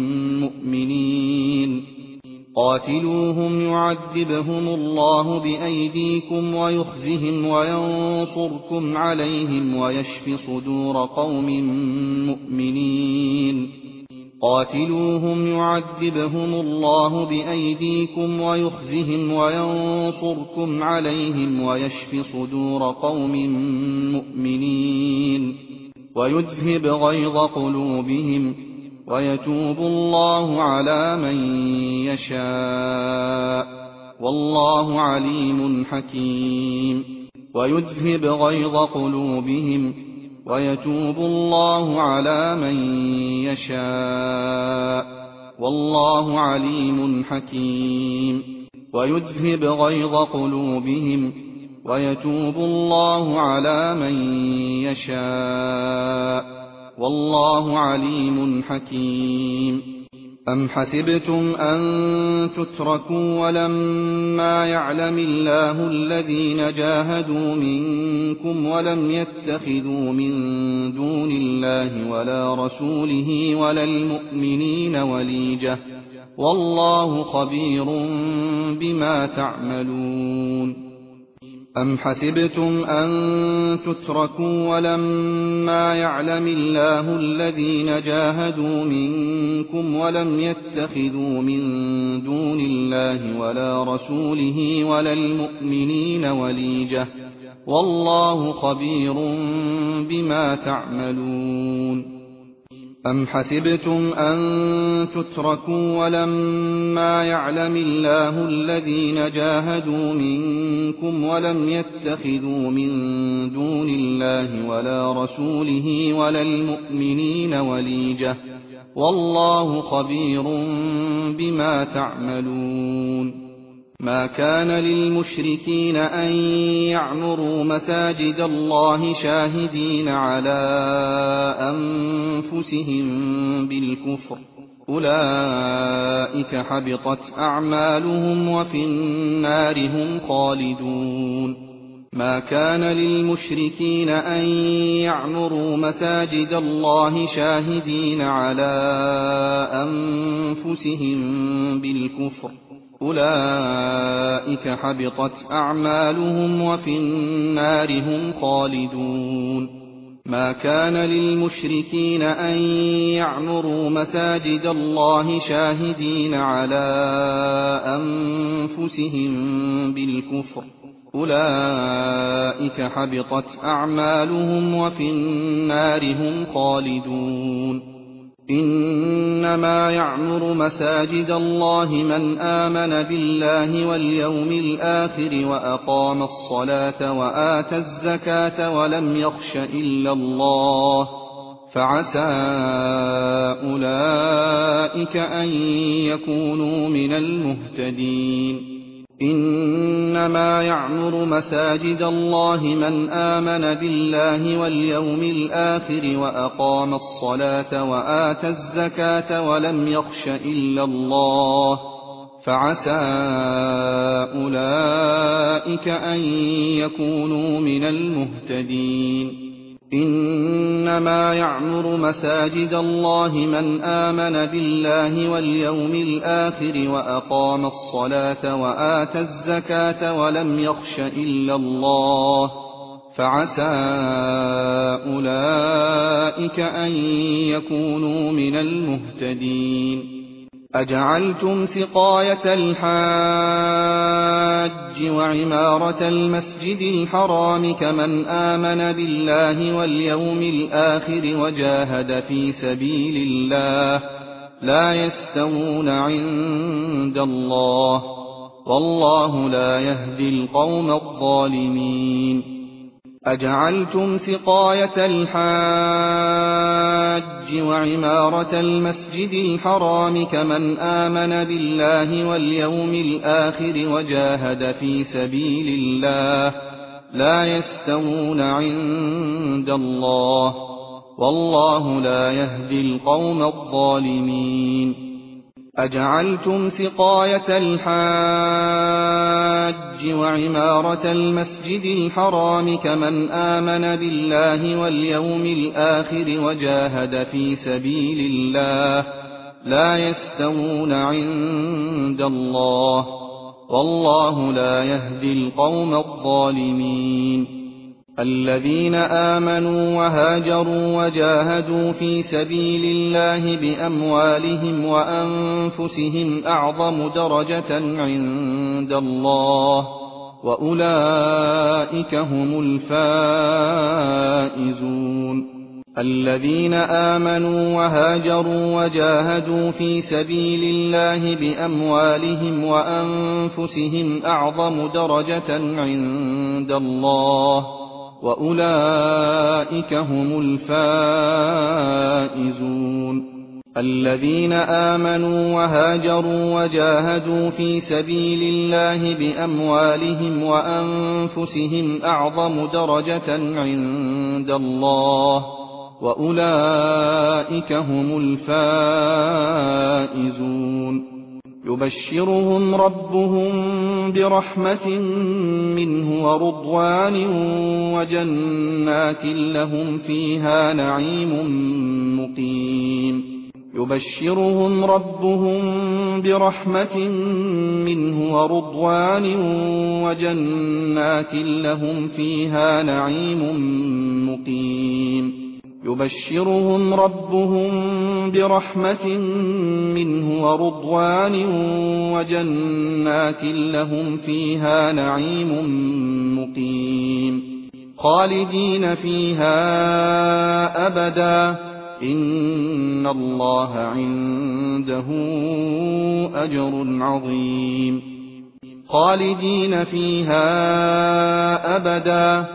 مؤمنين قاتلوهم يعذبهم الله بأيديكم ويخزهم وينصركم عليهم ويشف صدور قوم مؤمنين قاتلوهم يعذبهم الله بأيديكم ويخزهم وينصركم عليهم ويشف صدور قوم مؤمنين ويذهب غيظ قلوبهم ويتوب الله على من يشاء والله عليم حكيم ويذهب غيظ قلوبهم ويتوب الله على من يشاء والله عليم حكيم ويذهب غيظ قلوبهم ويتوب الله على من يشاء والله عليم حكيم أم حسبتم أن تتركوا ولما يعلم الله الذين جاهدوا منكم ولم يتخذوا من دون الله ولا رسوله ولا المؤمنين وليجة والله خبير بما تعملون أم حسبتم أن تتركوا ولما يعلم الله الذين جاهدوا منكم ولم يتخذوا من دون الله ولا رسوله ولا المؤمنين وليجة والله خبير بما تعملون أم حسبتم أن تتركوا ولما يعلم الله الذين جاهدوا منكم ولم يتخذوا من دون الله ولا رسوله ولا المؤمنين وليجة والله خبير بما تعملون ما كان للمشركين أن يعمروا مساجد الله شاهدين على أنفسهم بالكفر أولئك حبطت أعمالهم وفي النار هم خالدون ما كان للمشركين أن يعمروا مساجد الله شاهدين على أنفسهم بالكفر أولئك حبطت أعمالهم وفي النار هم خالدون ما كان للمشركين أن يعمروا مساجد الله شاهدين على أنفسهم بالكفر أولئك حبطت أعمالهم وفي النار هم خالدون إنما يعمر مساجد الله من آمن بالله واليوم الآخر وأقام الصلاة وآتى الزكاة ولم يخش إلا الله فعسى أولئك أن يكونوا من المهتدين إنما يعمر مساجد الله من آمن بالله واليوم الآخر وأقام الصلاة وآتى الزكاة ولم يخش إلا الله فعسى أولئك أن يكونوا من المهتدين إنما يعمر مساجد الله من آمن بالله واليوم الآخر وأقام الصلاة وآتى الزكاة ولم يخش إلا الله فعسى أولئك أن يكونوا من المهتدين أجعلتم سقاية الحاج وعمارة المسجد الحرام كمن آمن بالله واليوم الآخر وجاهد في سبيل الله لا يستوون عند الله والله لا يهدي القوم الظالمين أجعلتم سقاية الحاج وعمارة المسجد الحرام كمن آمن بالله واليوم الآخر وجاهد في سبيل الله لا يستوون عند الله والله لا يهدي القوم الظالمين أجعلتم سقاية الحاج وعمارة المسجد الحرام كمن آمن بالله واليوم الآخر وجاهد في سبيل الله لا يستوون عند الله والله لا يهدي القوم الظالمين الذين آمنوا وهاجروا وجاهدوا في سبيل الله بأموالهم وأنفسهم أعظم درجة عند الله وأولئك هم الفائزون الذين آمنوا وهاجروا وجاهدوا في سبيل الله بأموالهم وأنفسهم أعظم درجة عند الله وأولئك هم الفائزون. الذين آمنوا وهاجروا وجاهدوا في سبيل الله بأموالهم وأنفسهم أعظم درجة عند الله، وأولئك هم الفائزون. يبشرهم ربهم برحمة منه ورضوان وجنات لهم فيها نعيم مقيم. يبشرهم ربهم برحمة منه ورضوان وجنات لهم فيها نعيم مقيم. يبشرهم ربهم برحمة منه ورضوان وجنات لهم فيها نعيم مقيم خالدين فيها أبدا إن الله عنده أجر عظيم. خالدين فيها أبدا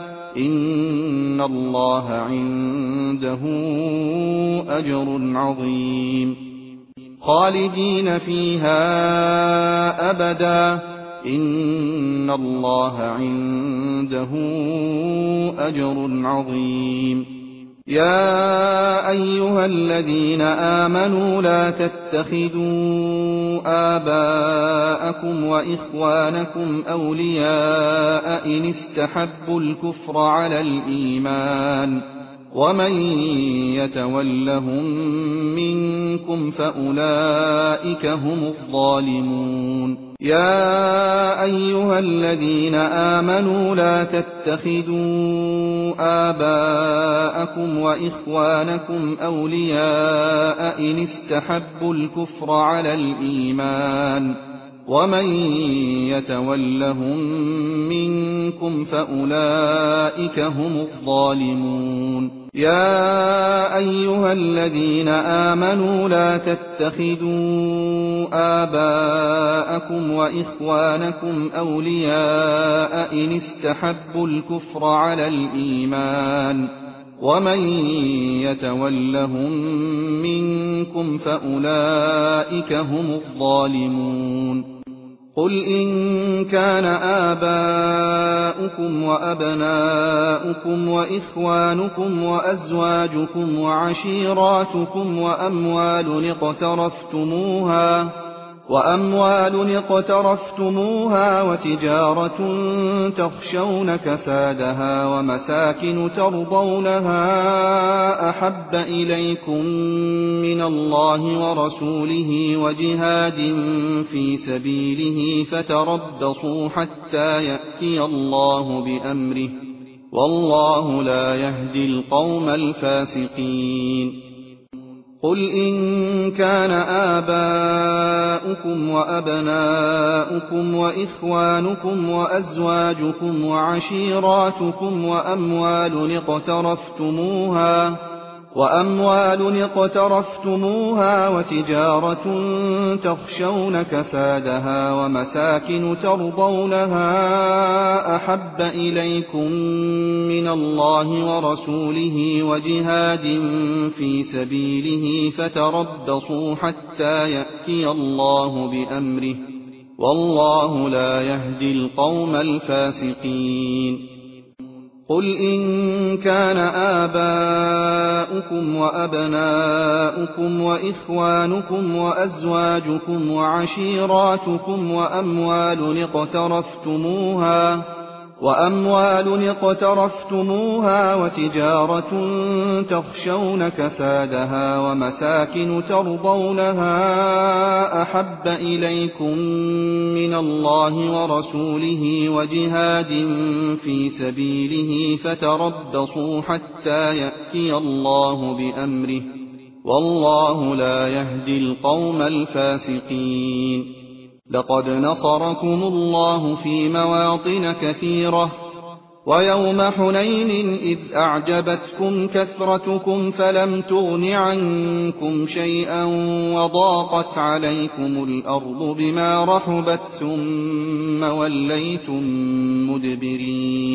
إن الله عنده أجر عظيم. خالدين فيها أبدا إن الله عنده أجر عظيم. يا أيها الذين آمنوا لا تتخذوا آباءكم وإخوانكم أولياء إن استحبوا الكفر على الإيمان ومن يتولهم منكم فأولئك هم الظالمون. يا أيها الذين آمنوا لا تتخذوا آباءكم وإخوانكم أولياء إن استحبوا الكفر على الإيمان ومن يتولهم منكم فأولئك هم الظالمون. يا أيها الذين آمنوا لا تتخذوا آباءكم وإخوانكم أولياء إن استحبوا الكفر على الإيمان ومن يتولهم منكم فأولئك هم الظالمون. قل إن كان آباؤكم وأبناؤكم وإخوانكم وأزواجكم وعشيراتكم وأموال اقترفتموها وأموال اقترفتموها وتجارة تخشون كسادها ومساكن ترضونها أحب إليكم من الله ورسوله وجهاد في سبيله فتربصوا حتى يأتي الله بأمره والله لا يهدي القوم الفاسقين. قل إن كان آباؤكم وأبناؤكم وإخوانكم وأزواجكم وعشيراتكم وأموال اقترفتموها وأموال اقترفتموها وتجارة تخشون كسادها ومساكن ترضونها أحب إليكم من الله ورسوله وجهاد في سبيله فتربصوا حتى يأتي الله بأمره والله لا يهدي القوم الفاسقين. قل إن كان آباؤكم وأبناؤكم وإخوانكم وأزواجكم وعشيراتكم وأموال اقترفتموها وأموال اقترفتموها وتجارة تخشون كسادها ومساكن ترضونها أحب إليكم من الله ورسوله وجهاد في سبيله فتربصوا حتى يأتي الله بأمره والله لا يهدي القوم الفاسقين. لقد نصركم الله في مواطن كثيرة ويوم حنين إذ أعجبتكم كثرتكم فلم تغن عنكم شيئا وضاقت عليكم الأرض بما رحبت ثم وليتم مدبرين.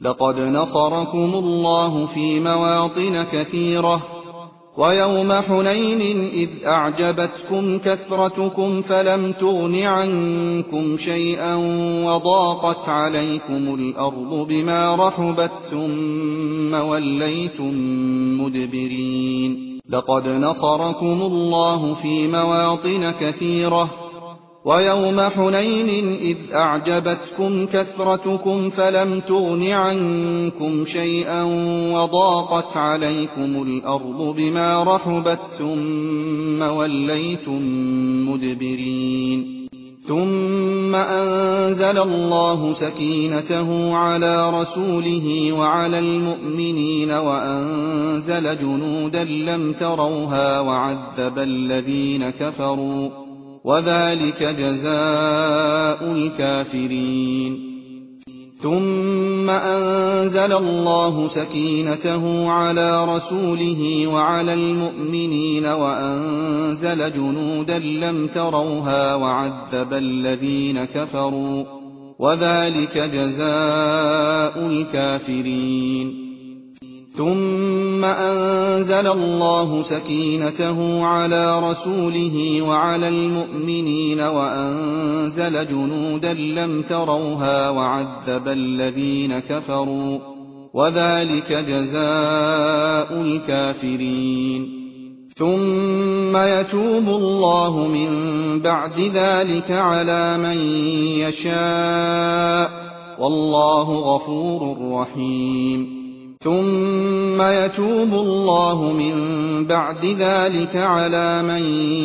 لقد نصركم الله في مواطن كثيرة ويوم حنين إذ أعجبتكم كثرتكم فلم تغن عنكم شيئا وضاقت عليكم الأرض بما رحبت ثم وليتم مدبرين لقد نصركم الله في مواطن كثيرة ويوم حنين إذ أعجبتكم كثرتكم فلم تغن عنكم شيئا وضاقت عليكم الأرض بما رحبت ثم وليتم مدبرين ثم أنزل الله سكينته على رسوله وعلى المؤمنين وأنزل جنودا لم تروها وعذب الذين كفروا وذلك جزاء الكافرين ثم أنزل الله سكينته على رسوله وعلى المؤمنين وأنزل جنودا لم تروها وعذب الذين كفروا وذلك جزاء الكافرين ثم أنزل الله سكينته على رسوله وعلى المؤمنين وأنزل جنودا لم تروها وعذب الذين كفروا وذلك جزاء الكافرين ثم يتوب الله من بعد ذلك على من يشاء والله غفور رحيم ثم يتوب الله من بعد ذلك على من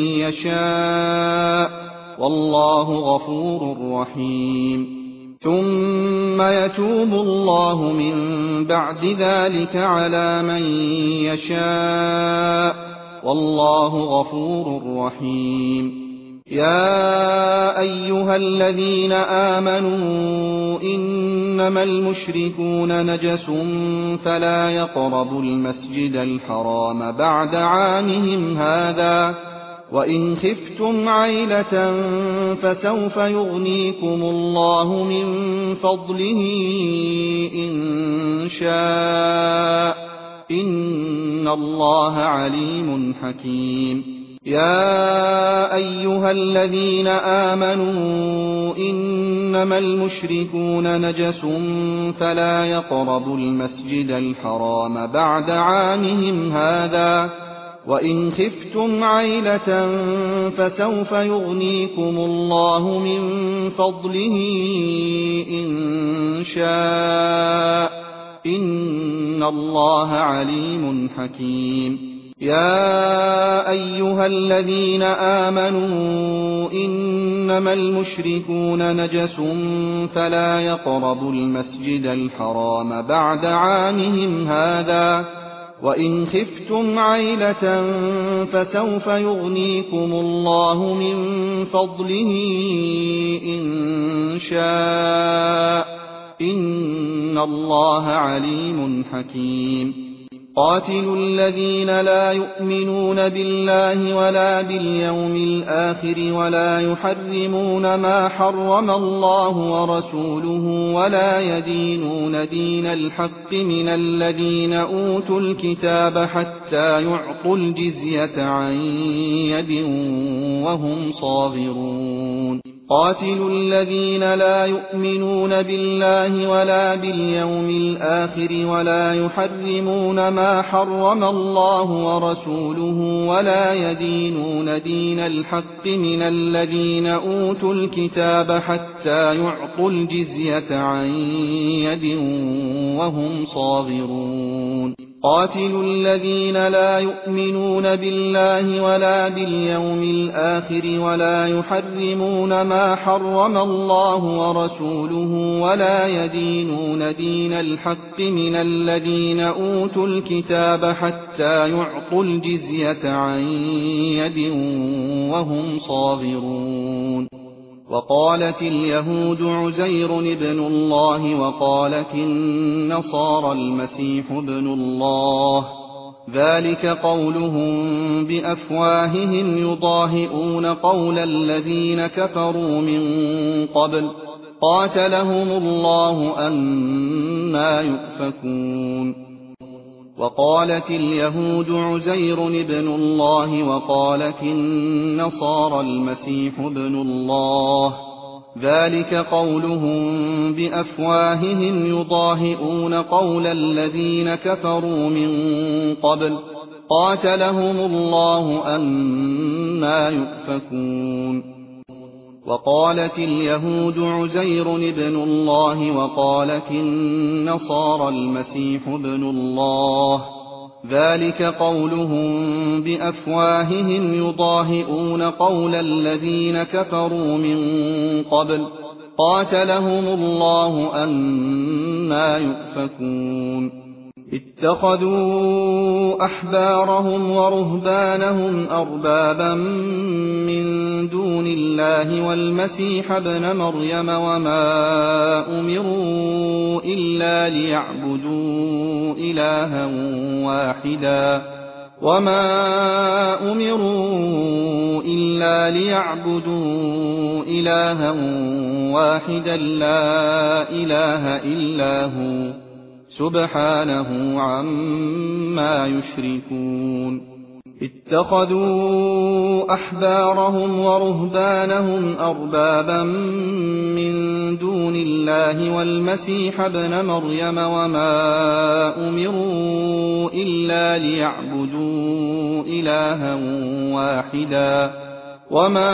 يشاء والله غفور رحيم ثم يتوب الله من بعد ذلك على من يشاء والله غفور رحيم يا أيها الذين آمنوا إنما المشركون نجس فلا يقربوا المسجد الحرام بعد عامهم هذا وإن خفتم عيلة فسوف يغنيكم الله من فضله إن شاء إن الله عليم حكيم يا أيها الذين آمنوا إنما المشركون نجس فلا يقربوا المسجد الحرام بعد عامهم هذا وإن خفتم عيلة فسوف يغنيكم الله من فضله إن شاء إن الله عليم حكيم يا أيها الذين آمنوا إنما المشركون نجس فلا يقربوا المسجد الحرام بعد عامهم هذا وإن خفتم عيلة فسوف يغنيكم الله من فضله إن شاء إن الله عليم حكيم قاتلوا الذين لا يؤمنون بالله ولا باليوم الآخر ولا يحرمون ما حرم الله ورسوله ولا يدينون دين الحق من الذين أوتوا الكتاب حتى يعطوا الجزية عن يد وهم صاغرون قاتلوا الذين لا يؤمنون بالله ولا باليوم الآخر ولا يحرمون ما حرم الله ورسوله ولا يدينون دين الحق من الذين أوتوا الكتاب حتى يعطوا الجزية عن يد وهم صاغرون قاتلوا الذين لا يؤمنون بالله ولا باليوم الآخر ولا يحرمون ما حرم الله ورسوله ولا يدينون دين الحق من الذين أوتوا الكتاب حتى يعطوا الجزية عن يد وهم صاغرون وقالت اليهود عزير ابن الله وقالت النصارى المسيح ابن الله ذلك قولهم بأفواههم يضاهئون قول الذين كفروا من قبل قاتلهم الله أن أَنَّىٰ يُؤْفَكُونَ وقالت اليهود عزير ابن الله وقالت النصارى المسيح ابن الله ذلك قولهم بأفواههم يضاهئون قول الذين كفروا من قبل قاتلهم الله أنَّىٰ يؤفكون وقالت اليهود عزير ابن الله وقالت النصارى المسيح ابن الله ذلك قولهم بأفواههم يضاهئون قول الذين كفروا من قبل قاتلهم الله أنَّىٰ يؤفكون اتخذوا أحبارهم ورهبانهم أربابا من دون الله والمسيح ابن مريم وما أمروا إلا ليعبدوا إلها واحدا وما أمروا إلا ليعبدوا إلها واحدا لا إله إلا هو سبحانه عما يشركون اتخذوا أحبارهم ورهبانهم أربابا من دون الله والمسيح ابن مريم وما أمروا إلا ليعبدوا إلها واحدا وما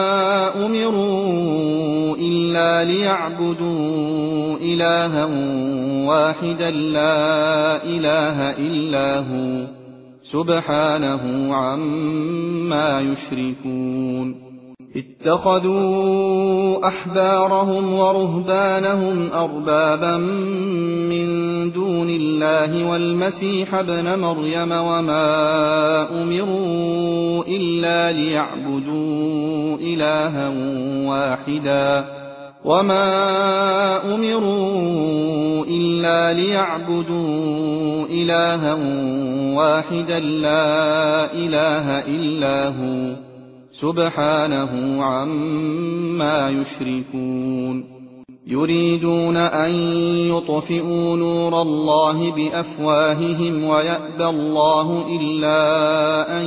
أمروا إلا ليعبدوا إلها واحدا لا إله إلا هو سبحانه عما يشركون اتخذوا أحبارهم ورهبانهم أربابا من دون الله والمسيح ابن مريم وما أمروا إلا ليعبدوا إلها واحدا وما أمروا إلا ليعبدوا إلها واحدا لا إله إلا هو سبحانه عما يشركون يريدون أن يطفئوا نور الله بأفواههم ويأبى الله إلا أن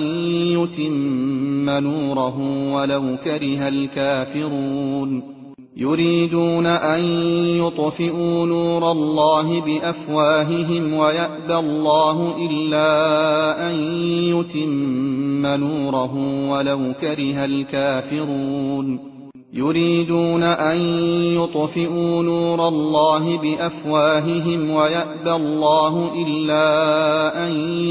يتم نوره ولو كره الكافرون يريدون أن يطفئوا نور الله بأفواههم ويأبى الله إلا أن يتم نوره ولو كره الكافرون يريدون أن يطفئوا نور الله بأفواههم ويأبى الله إلا أن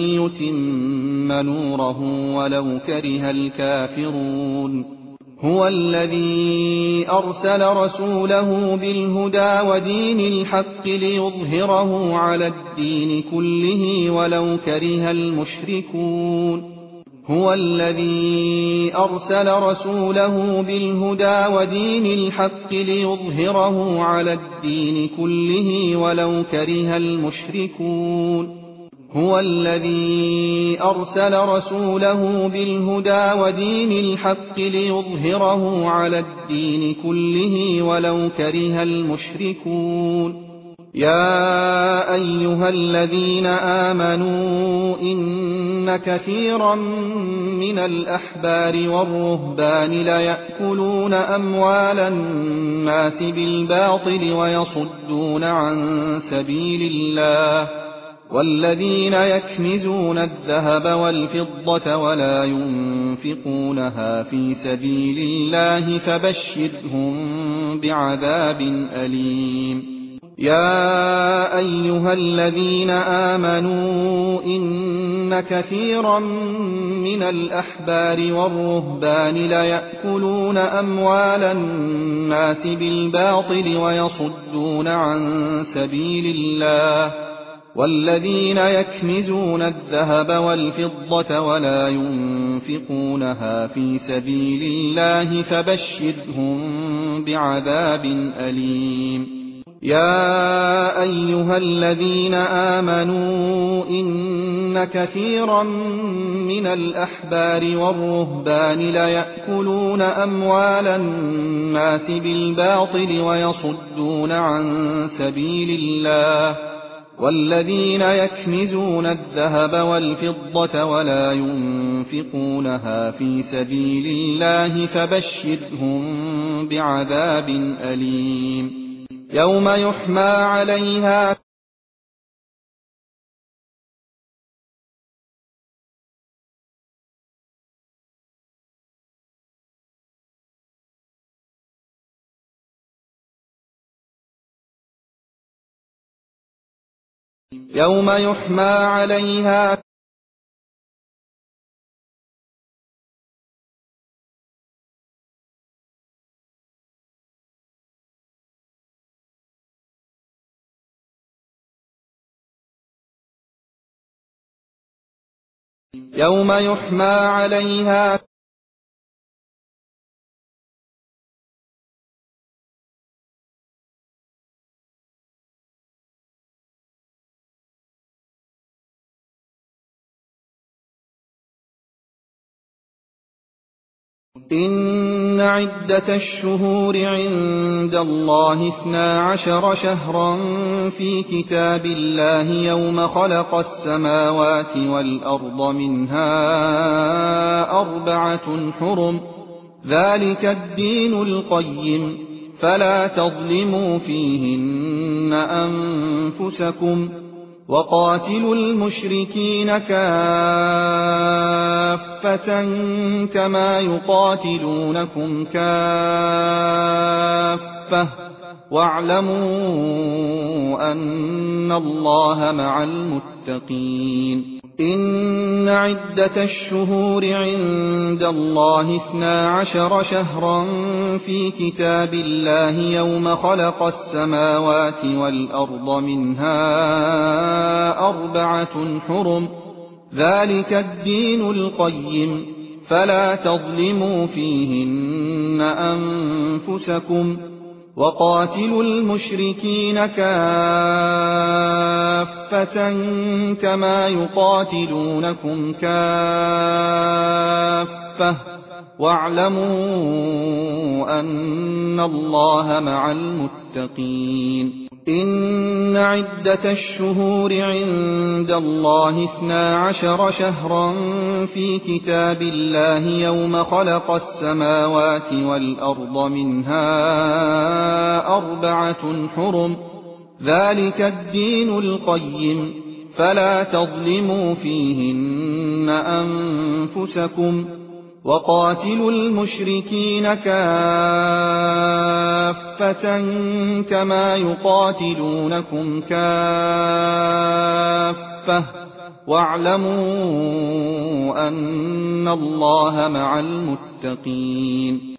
يتم نوره ولو كره الكافرون هو الذي أرسل رسوله بالهدى ودين الحق ليظهره على الدين كله ولو كره المشركون هو الذي أرسل رسوله بالهدى ودين الحق ليظهره على الدين كله ولو كره المشركون هو الذي أرسل رسوله بالهدى ودين الحق ليظهره على الدين كله ولو كره المشركون يا أيها الذين آمنوا إن كثيرا من الأحبار والرهبان ليأكلون أموال الناس بالباطل ويصدون عن سبيل الله والذين يكنزون الذهب والفضة ولا ينفقونها في سبيل الله فبشرهم بعذاب أليم يا أيها الذين آمنوا إن كثيرا من الأحبار والرهبان ليأكلون أموال الناس بالباطل ويصدون عن سبيل الله والذين يكنزون الذهب والفضة ولا ينفقونها في سبيل الله فبشرهم بعذاب أليم يا أيها الذين آمنوا إن كثيرا من الأحبار والرهبان ليأكلون أموال الناس بالباطل ويصدون عن سبيل الله والذين يكنزون الذهب والفضة ولا ينفقونها في سبيل الله فبشرهم بعذاب أليم يوم يحمى عليها يوم يحمى عليها يوم يحمى عليها إن عدة الشهور عند الله اثنا عشر شهرا في كتاب الله يوم خلق السماوات والأرض منها أربعة حرم ذلك الدين القيم فلا تظلموا فيهن أنفسكم وقاتلوا المشركين كافة كما يقاتلونكم كافة واعلموا أن الله مع المتقين إن عدة الشهور عند الله اثنا عشر شهرا في كتاب الله يوم خلق السماوات والأرض منها أربعة حرم ذلك الدين القيم فلا تظلموا فيهن أنفسكم وقاتلوا المشركين كافة كما يقاتلونكم كافة واعلموا أن الله مع المتقين إن عدة الشهور عند الله اثنا عشر شهرا في كتاب الله يوم خلق السماوات والأرض منها أربعة حرم ذلك الدين القيم فلا تظلموا فيهن أنفسكم وقاتلوا المشركين كافة كما يقاتلونكم كافة واعلموا أن الله مع المتقين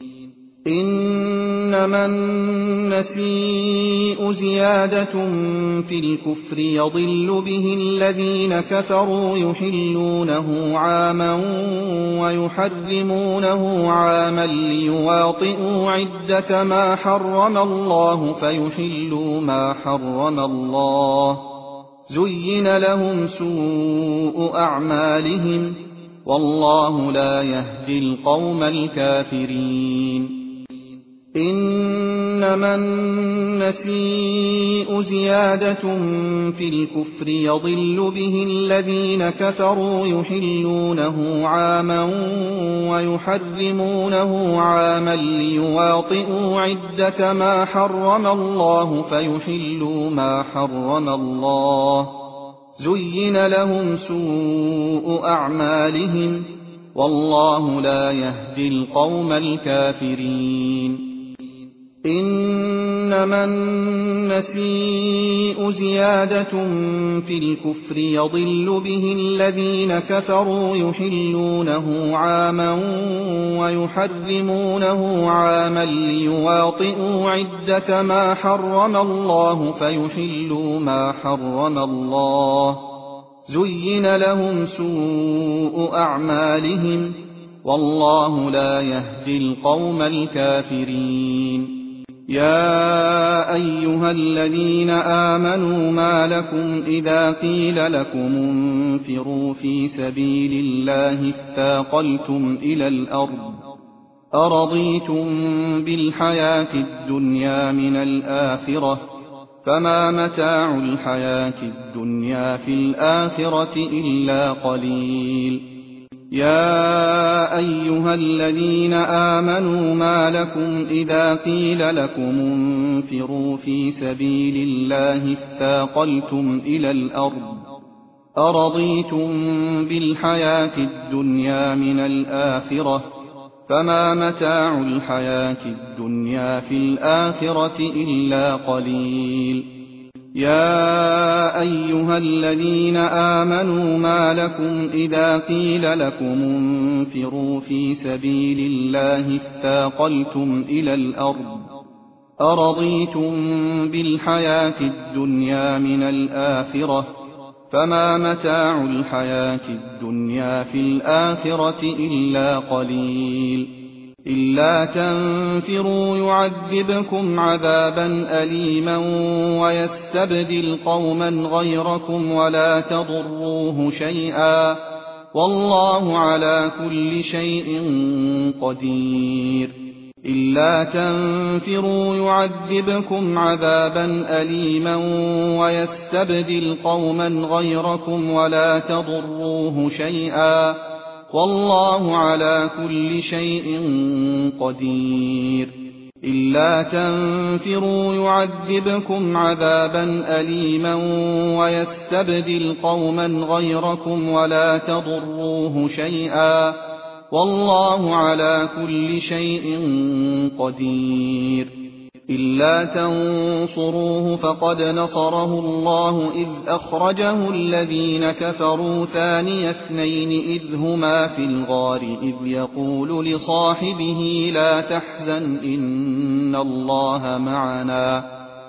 إنما النسيء زيادة في الكفر يضل به الذين كفروا يحلونه عاما ويحرمونه عاما ليواطئوا عدة ما حرم الله فيحلوا ما حرم الله زين لهم سوء أعمالهم والله لا يهدي القوم الكافرين إنما النسيء زيادة في الكفر يضل به الذين كفروا يحلونه عاما ويحرمونه عاما ليواطئوا عدة ما حرم الله فيحلوا ما حرم الله زين لهم سوء أعمالهم والله لا يهدي القوم الكافرين إنما النسيء زيادة في الكفر يضل به الذين كفروا يحلونه عاما ويحرمونه عاما ليواطئوا عدة ما حرم الله فيحلوا ما حرم الله زين لهم سوء أعمالهم والله لا يهدي القوم الكافرين يا أيها الذين آمنوا ما لكم إذا قيل لكم انفروا في سبيل الله اثاقلتم إلى الأرض أرضيتم بالحياة الدنيا من الآخرة فما متاع الحياة الدنيا في الآخرة إلا قليل. يا أيها الذين آمنوا ما لكم إذا قيل لكم انفروا في سبيل الله اثاقلتم إلى الأرض أرضيتم بالحياة الدنيا من الآخرة فما متاع الحياة الدنيا في الآخرة إلا قليل. يا أيها الذين آمنوا ما لكم إذا قيل لكم انفروا في سبيل الله اثاقلتم إلى الأرض أرضيتم بالحياة الدنيا من الآخرة فما متاع الحياة الدنيا في الآخرة إلا قليل. إلا تنفروا يعذبكم عذابا أليما ويستبدل قوما غيركم ولا تضروه شيئا والله على كل شيء قدير. إلا تنفروا يعذبكم عذابا أليما ويستبدل قوما غيركم ولا تضروه شيئا والله على كل شيء قدير. إلا تنفروا يعذبكم عذابا أليما ويستبدل قوما غيركم ولا تضروه شيئا والله على كل شيء قدير. إلا تنصروه فقد نصره الله إذ أخرجه الذين كفروا ثاني اثنين إذ هما في الغار إذ يقول لصاحبه لا تحزن إن الله معنا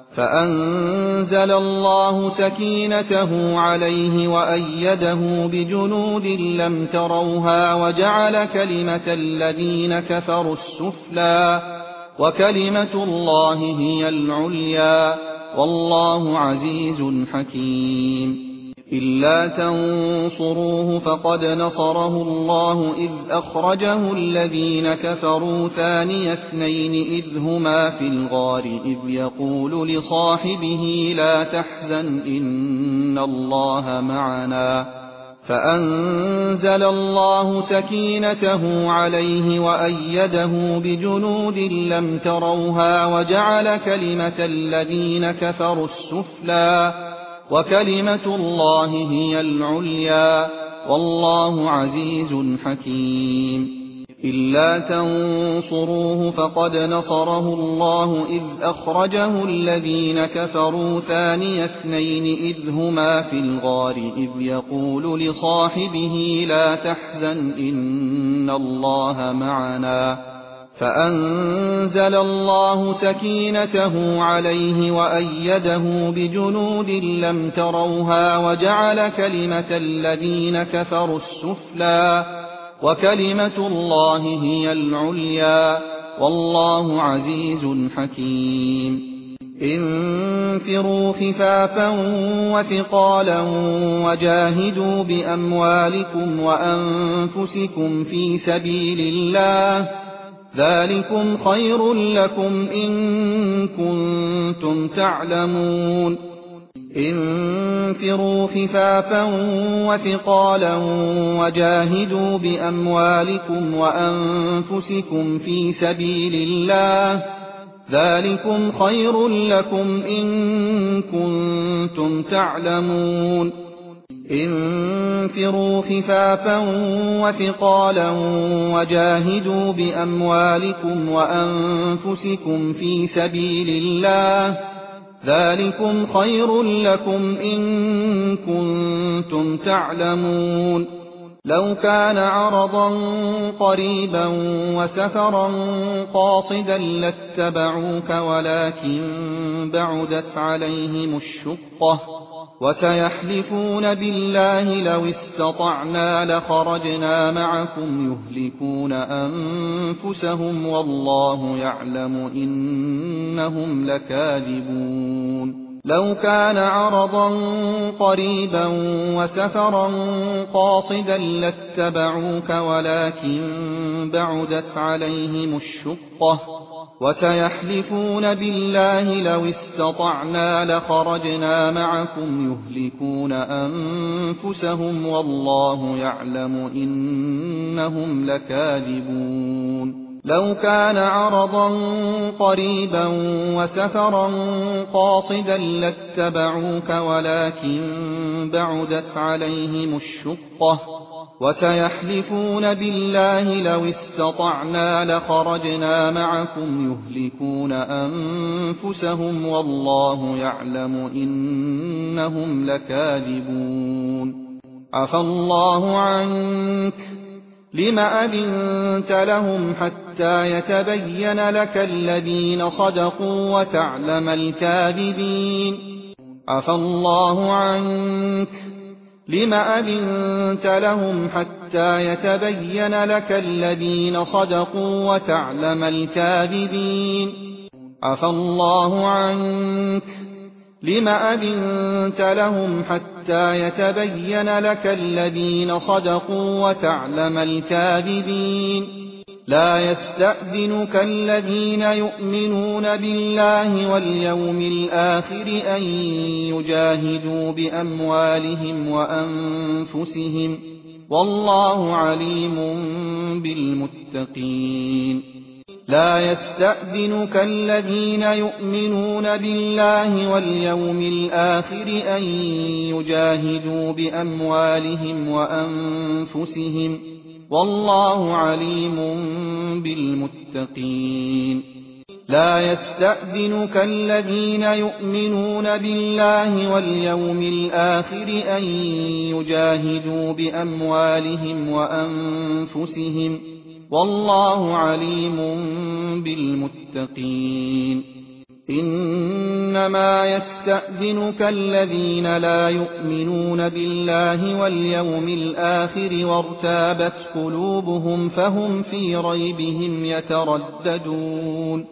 فأنزل الله سكينته عليه وأيده بجنود لم تروها وجعل كلمة الذين كفروا السفلى وكلمة الله هي العليا والله عزيز حكيم. إلا تنصروه فقد نصره الله إذ أخرجه الذين كفروا ثاني اثنين إذ هما في الغار إذ يقول لصاحبه لا تحزن إن الله معنا فأنزل الله سكينته عليه وأيده بجنود لم تروها وجعل كلمة الذين كفروا السفلى وكلمة الله هي العليا والله عزيز حكيم. إلا تنصروه فقد نصره الله إذ أخرجه الذين كفروا ثاني اثنين إذ هما في الغار إذ يقول لصاحبه لا تحزن إن الله معنا فأنزل الله سكينته عليه وأيده بجنود لم تروها وجعل كلمة الذين كفروا السفلى وكلمة الله هي العليا والله عزيز حكيم. انفروا خفافا وثقالا وجاهدوا بأموالكم وأنفسكم في سبيل الله ذلكم خير لكم إن كنتم تعلمون. انفروا خفافا وثقالا وجاهدوا بأموالكم وأنفسكم في سبيل الله ذلكم خير لكم إن كنتم تعلمون. انفروا خفافا وثقالا وجاهدوا بأموالكم وأنفسكم في سبيل الله ذلكم خير لكم إن كنتم تعلمون. لو كان عرضا قريبا وسفرا قاصدا لاتبعوك ولكن بعدت عليهم الشقة وسيحلفون بالله لو استطعنا لخرجنا معكم يهلكون أنفسهم والله يعلم إنهم لكاذبون لو كان عرضا قريبا وسفرا قاصدا لاتبعوك ولكن بعدت عليهم الشقة وسيحلفون بالله لو استطعنا لخرجنا معكم يهلكون أنفسهم والله يعلم إنهم لكاذبون لو كان عرضا قريبا وسفرا قاصدا لاتبعوك ولكن بعدت عليهم الشقة وسيحلفون بالله لو استطعنا لخرجنا معكم يهلكون أنفسهم والله يعلم إنهم لكاذبون عفى الله عنك لم أذنت لهم حتى يتبين لك الذين صدقوا وتعلم الكاذبين عفى الله عنك لم أذنت لهم حتى يتبين لك الذين صدقوا وتعلم الكاذبين عفى الله عنك لم أذنت لهم حتى يتبين لك الذين صدقوا وتعلم الكاذبين لا يستأذنك الذين يؤمنون بالله واليوم الآخر أن يجاهدوا بأموالهم وأنفسهم والله عليم بالمتقين لا يستأذنك الذين يؤمنون بالله واليوم الآخر أن يجاهدوا بأموالهم وأنفسهم والله عليم بالمتقين لا يستأذنك الذين يؤمنون بالله واليوم الآخر أن يجاهدوا بأموالهم وأنفسهم والله عليم بالمتقين إنما يستأذنك الذين لا يؤمنون بالله واليوم الآخر وارتابت قلوبهم فهم في ريبهم يترددون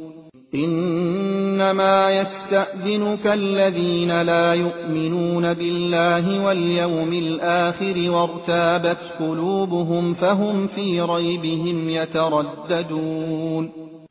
إنما يستأذنك الذين لا يؤمنون بالله واليوم الآخر وارتابت قلوبهم فهم في ريبهم يترددون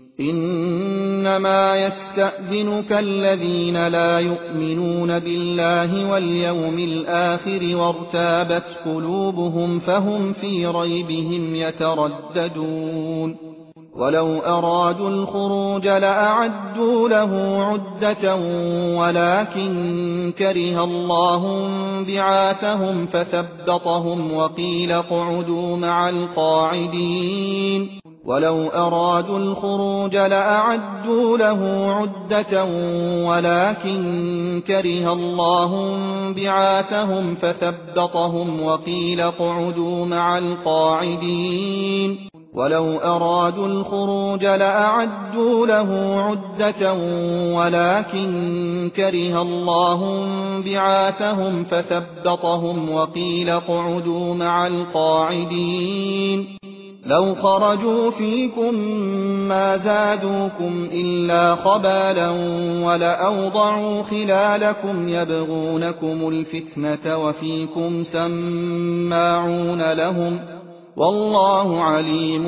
إنما يستأذنك الذين لا يؤمنون بالله واليوم الآخر وارتابت قلوبهم فهم في ريبهم يترددون ولو أرادوا الخروج لأعدوا له عدة ولكن كره الله بعاثهم فثبطهم وقيل اقعدوا مع القاعدين ولو أرادوا الخروج لأعدوا له عدة ولكن كره الله بعاثهم فثبطهم وقيل اقعدوا مع القاعدين ولو أرادوا الخروج لأعدوا له عدة ولكن كره الله بعاثهم فثبطهم وقيل اقعدوا مع القاعدين لو خرجوا فيكم ما زادوكم إلا خبالا ولأوضعوا خلالكم يبغونكم الفتنة وفيكم سماعون لهم والله عليم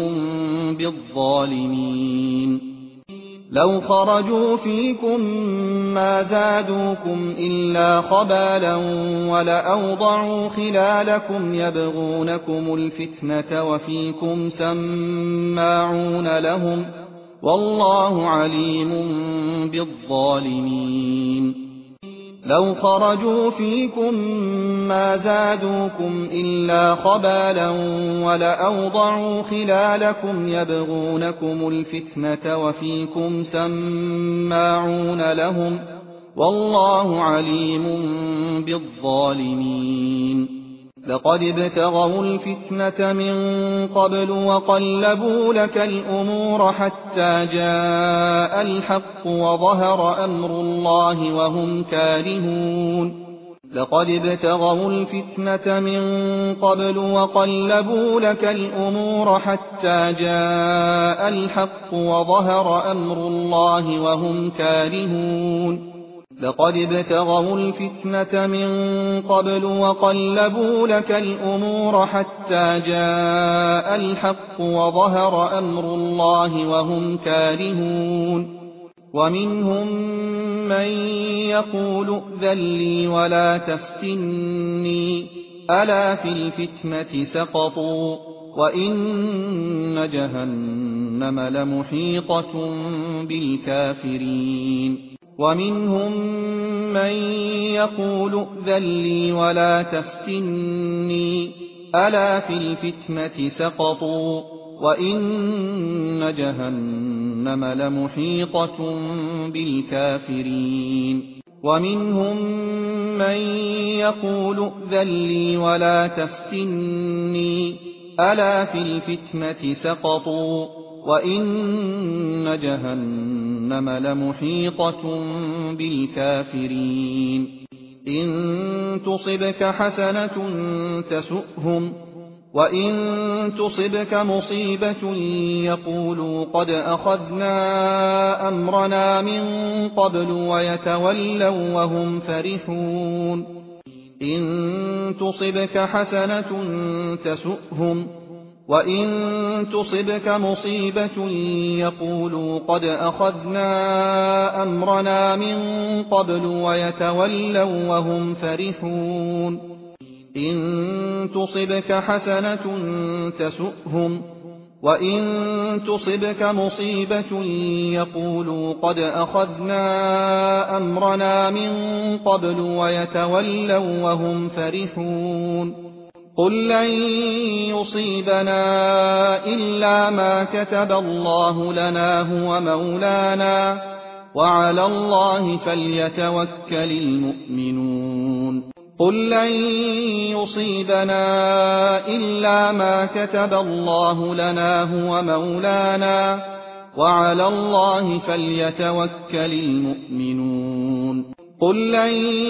بالظالمين لو خرجوا فيكم ما زادوكم إلا خبالا ولأوضعوا خلالكم يبغونكم الفتنة وفيكم سماعون لهم والله عليم بالظالمين لو خرجوا فيكم ما زادوكم إلا خبالا ولأوضعوا خلالكم يبغونكم الفتنة وفيكم سماعون لهم والله عليم بالظالمين لقد ابتغوا الفتنة من قبل وقلبوا لك الأمور حتى جاء الحق وظهر أمر الله وهم كارهون لقد ابتغوا الفتنة من قبل وقلبوا لك الأمور حتى جاء الحق وظهر أمر الله وهم كارهون لقد ابتغوا الفتنة من قبل وقلبوا لك الأمور حتى جاء الحق وظهر أمر الله وهم كارهون ومنهم من يقول ائذن لي ولا تفتني ألا في الفتنة سقطوا وإن جهنم لمحيطة بالكافرين ومنهم من يقول ائذن لي ولا تفتني ألا في الفتنة سقطوا وإن جهنم لمحيطة بالكافرين ومنهم من يقول ائذن لي ولا تفتني ألا في الفتنة سقطوا وإن جهنم لمحيطة بالكافرين إن تصبك حسنة تسؤهم وإن تصبك مصيبة يقولوا قد أخذنا أمرنا من قبل ويتولوا وهم فرحون إن تصبك حسنة تسؤهم وإن تصبك مصيبة يقولوا قد أخذنا أمرنا من قبل ويتولوا وهم فرحون إن تصبك حسنة تسؤهم وإن تصبك مصيبة يقولوا قد أخذنا أمرنا من قبل ويتولوا وهم فرحون قل لن يصيبنا إلا ما كتب الله لنا هو مولانا وعلى الله فليتوكل المؤمنون قل لن يصيبنا إلا ما كتب الله لنا هو مولانا وعلى الله فليتوكل المؤمنون قل لن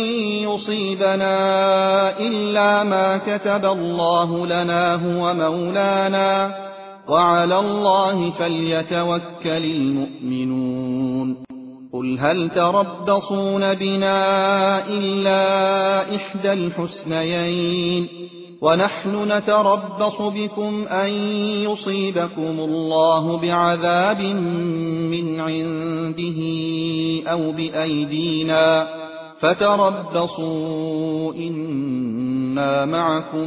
يصيبنا إلا ما كتب الله لنا هو مولانا وعلى الله فليتوكل المؤمنون قل هل تربصون بنا إلا إحدى الحسنيين ونحن نتربص بكم أن يصيبكم الله بعذاب من عنده أو بأيدينا فتربصوا إنا معكم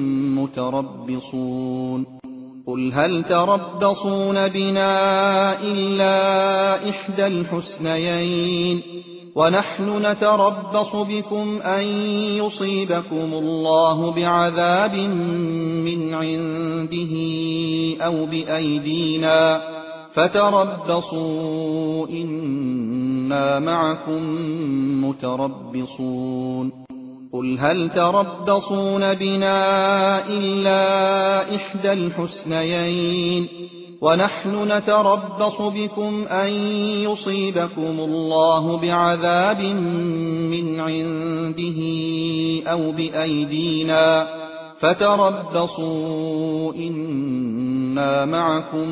متربصون قل هل تربصون بنا إلا إحدى الحسنيين ونحن نتربص بكم أن يصيبكم الله بعذاب من عنده أو بأيدينا فتربصوا إنا معكم متربصون قل هل تربصون بنا إلا إحدى الحسنيين ونحن نتربص بكم أن يصيبكم الله بعذاب من عنده أو بأيدينا فتربصوا إنا معكم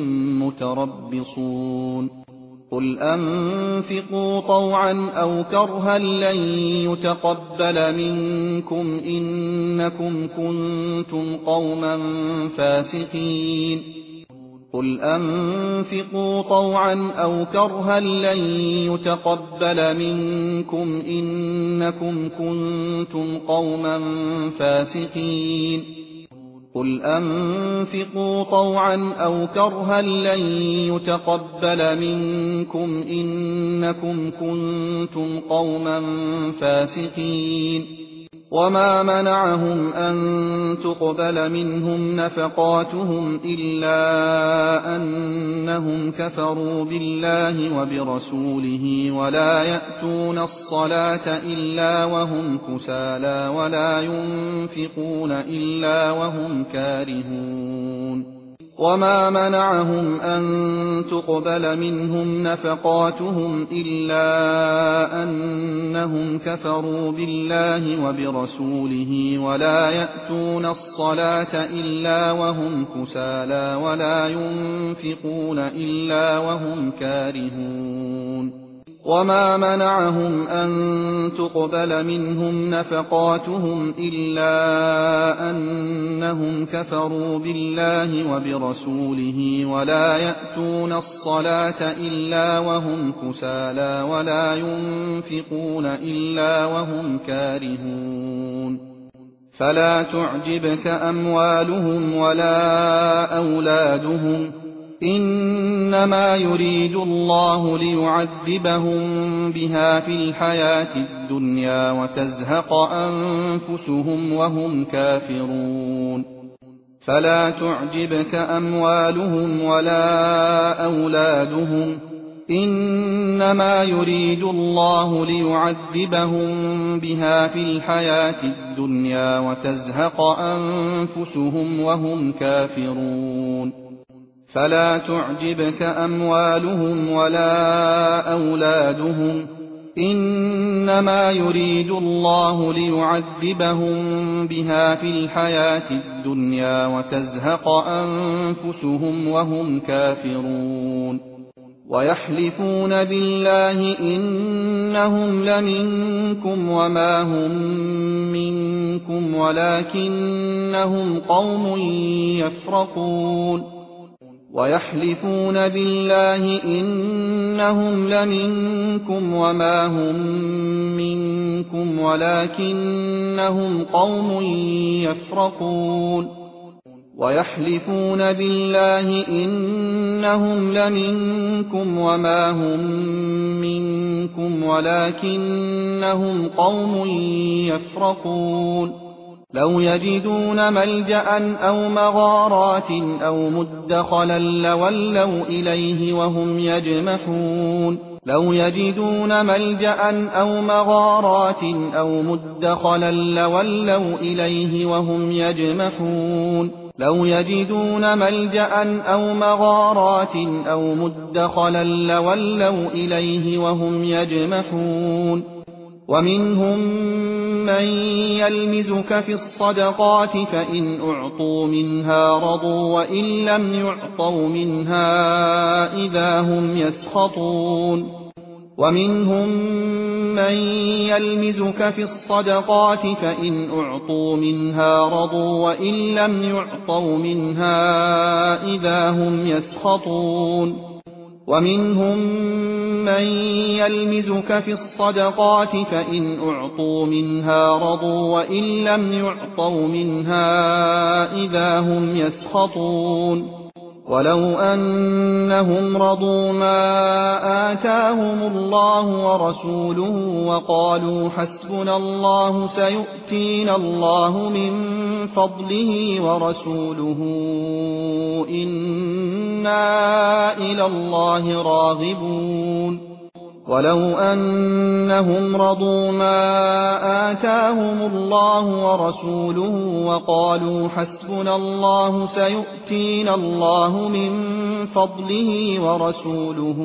متربصون قل أنفقوا طوعا أو كرها لن يتقبل منكم إنكم كنتم قوما فاسقين قل أنفقوا طوعا أو كرها لن يتقبل منكم إنكم كنتم قوما فاسقين قل أنفقوا طوعا أو كرها لن يتقبل منكم إنكم كنتم قوما فاسقين وما منعهم أن تقبل منهم نفقاتهم إلا أنهم كفروا بالله وبرسوله ولا يأتون الصلاة إلا وهم كسالى ولا ينفقون إلا وهم كارهون وما منعهم أن تقبل منهم نفقاتهم إلا أنهم كفروا بالله وبرسوله ولا يأتون الصلاة إلا وهم كسالى ولا ينفقون إلا وهم كارهون وما منعهم أن تقبل منهم نفقاتهم إلا أنهم كفروا بالله وبرسوله ولا يأتون الصلاة إلا وهم كسالى ولا ينفقون إلا وهم كارهون فلا تعجبك أموالهم ولا أولادهم إنما يريد الله ليعذبهم بها في الحياة الدنيا وتزهق أنفسهم وهم كافرون فلا تعجبك أموالهم ولا أولادهم إنما يريد الله ليعذبهم بها في الحياة الدنيا وتزهق أنفسهم وهم كافرون فلا تعجبك أموالهم ولا أولادهم إنما يريد الله ليعذبهم بها في الحياة الدنيا وتزهق أنفسهم وهم كافرون ويحلفون بالله إنهم لمنكم وما هم منكم ولكنهم قوم يفرقون ويحلفون بالله إنهم لمنكم وما هم منكم ولكنهم قوم يفرقون ويحلفون بالله إنهم لمنكم وما هم منكم ولكنهم قوم يفرقون لو يجدون ملجأ أو مغارات أو مدخلا لولوا إليه وهم يجمحون لو يجدون ملجأ أو مغارات أو مدخلا لولوا إليه وهم يجمحون لو يجدون ملجأ أو مغارات أو مدخلا لولوا إليه وهم يجمحون ومنهم من يلمزك في الصدقات فإن أعطوا منها رضوا وإن لم يعطوا منها إذا هم يسخطون ومنهم من يلمزك في الصدقات فإن أعطوا منها رضوا وإن لم يعطوا منها إذا هم يسخطون ومنهم من يلمزك في الصدقات فإن أعطوا منها رضوا وإن لم يعطوا منها إذا هم يسخطون ولو أنهم رضوا ما آتاهم الله ورسوله وقالوا حسبنا الله سيؤتينا الله من فضله ورسوله إنا إلى الله راغبون ولو أنهم رضوا ما آتاهم الله ورسوله وقالوا حسبنا الله سيؤتينا الله من فضله ورسوله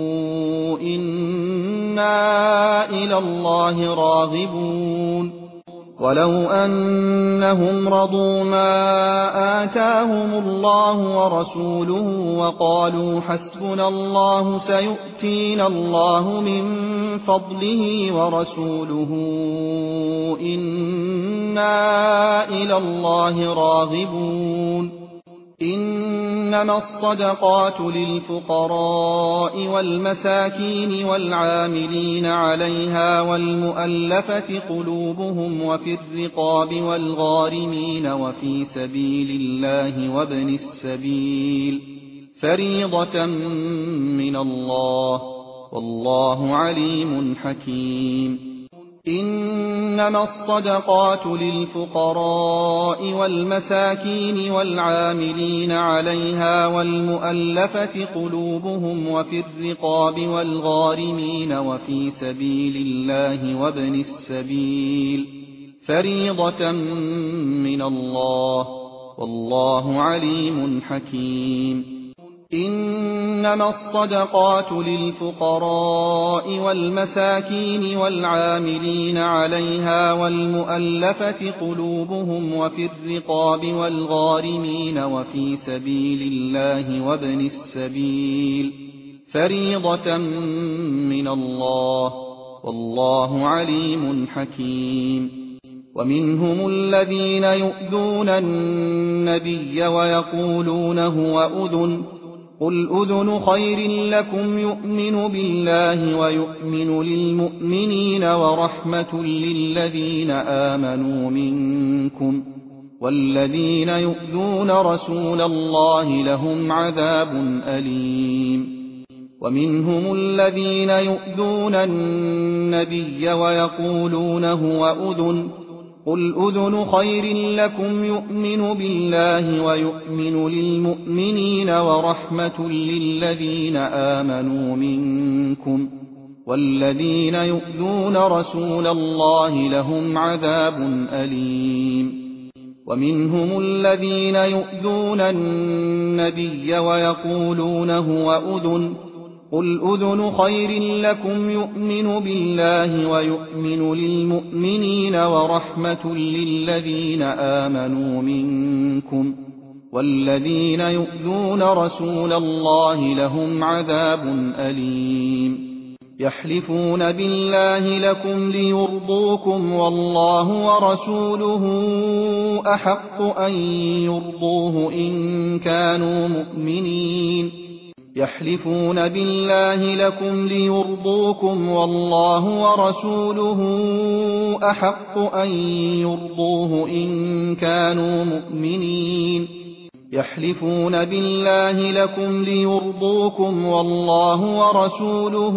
إنا إلى الله راغبون ولو أنهم رضوا ما آتاهم الله ورسوله وقالوا حسبنا الله سيؤتينا الله من فضله ورسوله إنا إلى الله راغبون إنما الصدقات للفقراء والمساكين والعاملين عليها والمؤلفة قلوبهم وفي الرقاب والغارمين وفي سبيل الله وابن السبيل فريضة من الله والله عليم حكيم إنما الصدقات للفقراء والمساكين والعاملين عليها والمؤلفة قلوبهم وفي الرقاب والغارمين وفي سبيل الله وابن السبيل فريضة من الله والله عليم حكيم. إنما الصدقات للفقراء والمساكين والعاملين عليها والمؤلفة قلوبهم وفي الرقاب والغارمين وفي سبيل الله وابن السبيل فريضة من الله، والله عليم حكيم. ومنهم الذين يؤذون النبي ويقولون هو أذن، قل أذن خير لكم يؤمن بالله ويؤمن للمؤمنين ورحمة للذين آمنوا منكم، والذين يؤذون رسول الله لهم عذاب أليم. ومنهم الذين يؤذون النبي ويقولون هو أذن، قل أذن خير لكم يؤمن بالله ويؤمن للمؤمنين ورحمة للذين آمنوا منكم، والذين يؤذون رسول الله لهم عذاب أليم. ومنهم الذين يؤذون النبي ويقولون هو أذن، قل أذن خير لكم يؤمن بالله ويؤمن للمؤمنين ورحمة للذين آمنوا منكم، والذين يؤذون رسول الله لهم عذاب أليم. يحلفون بالله لكم ليرضوكم والله ورسوله أحق أن يرضوه إن كانوا مؤمنين. يحلفون بالله لكم ليرضوكم والله ورسوله أحق أن يرضوه إن كانوا مؤمنين. يحلفون بالله لكم ليرضوكم والله ورسوله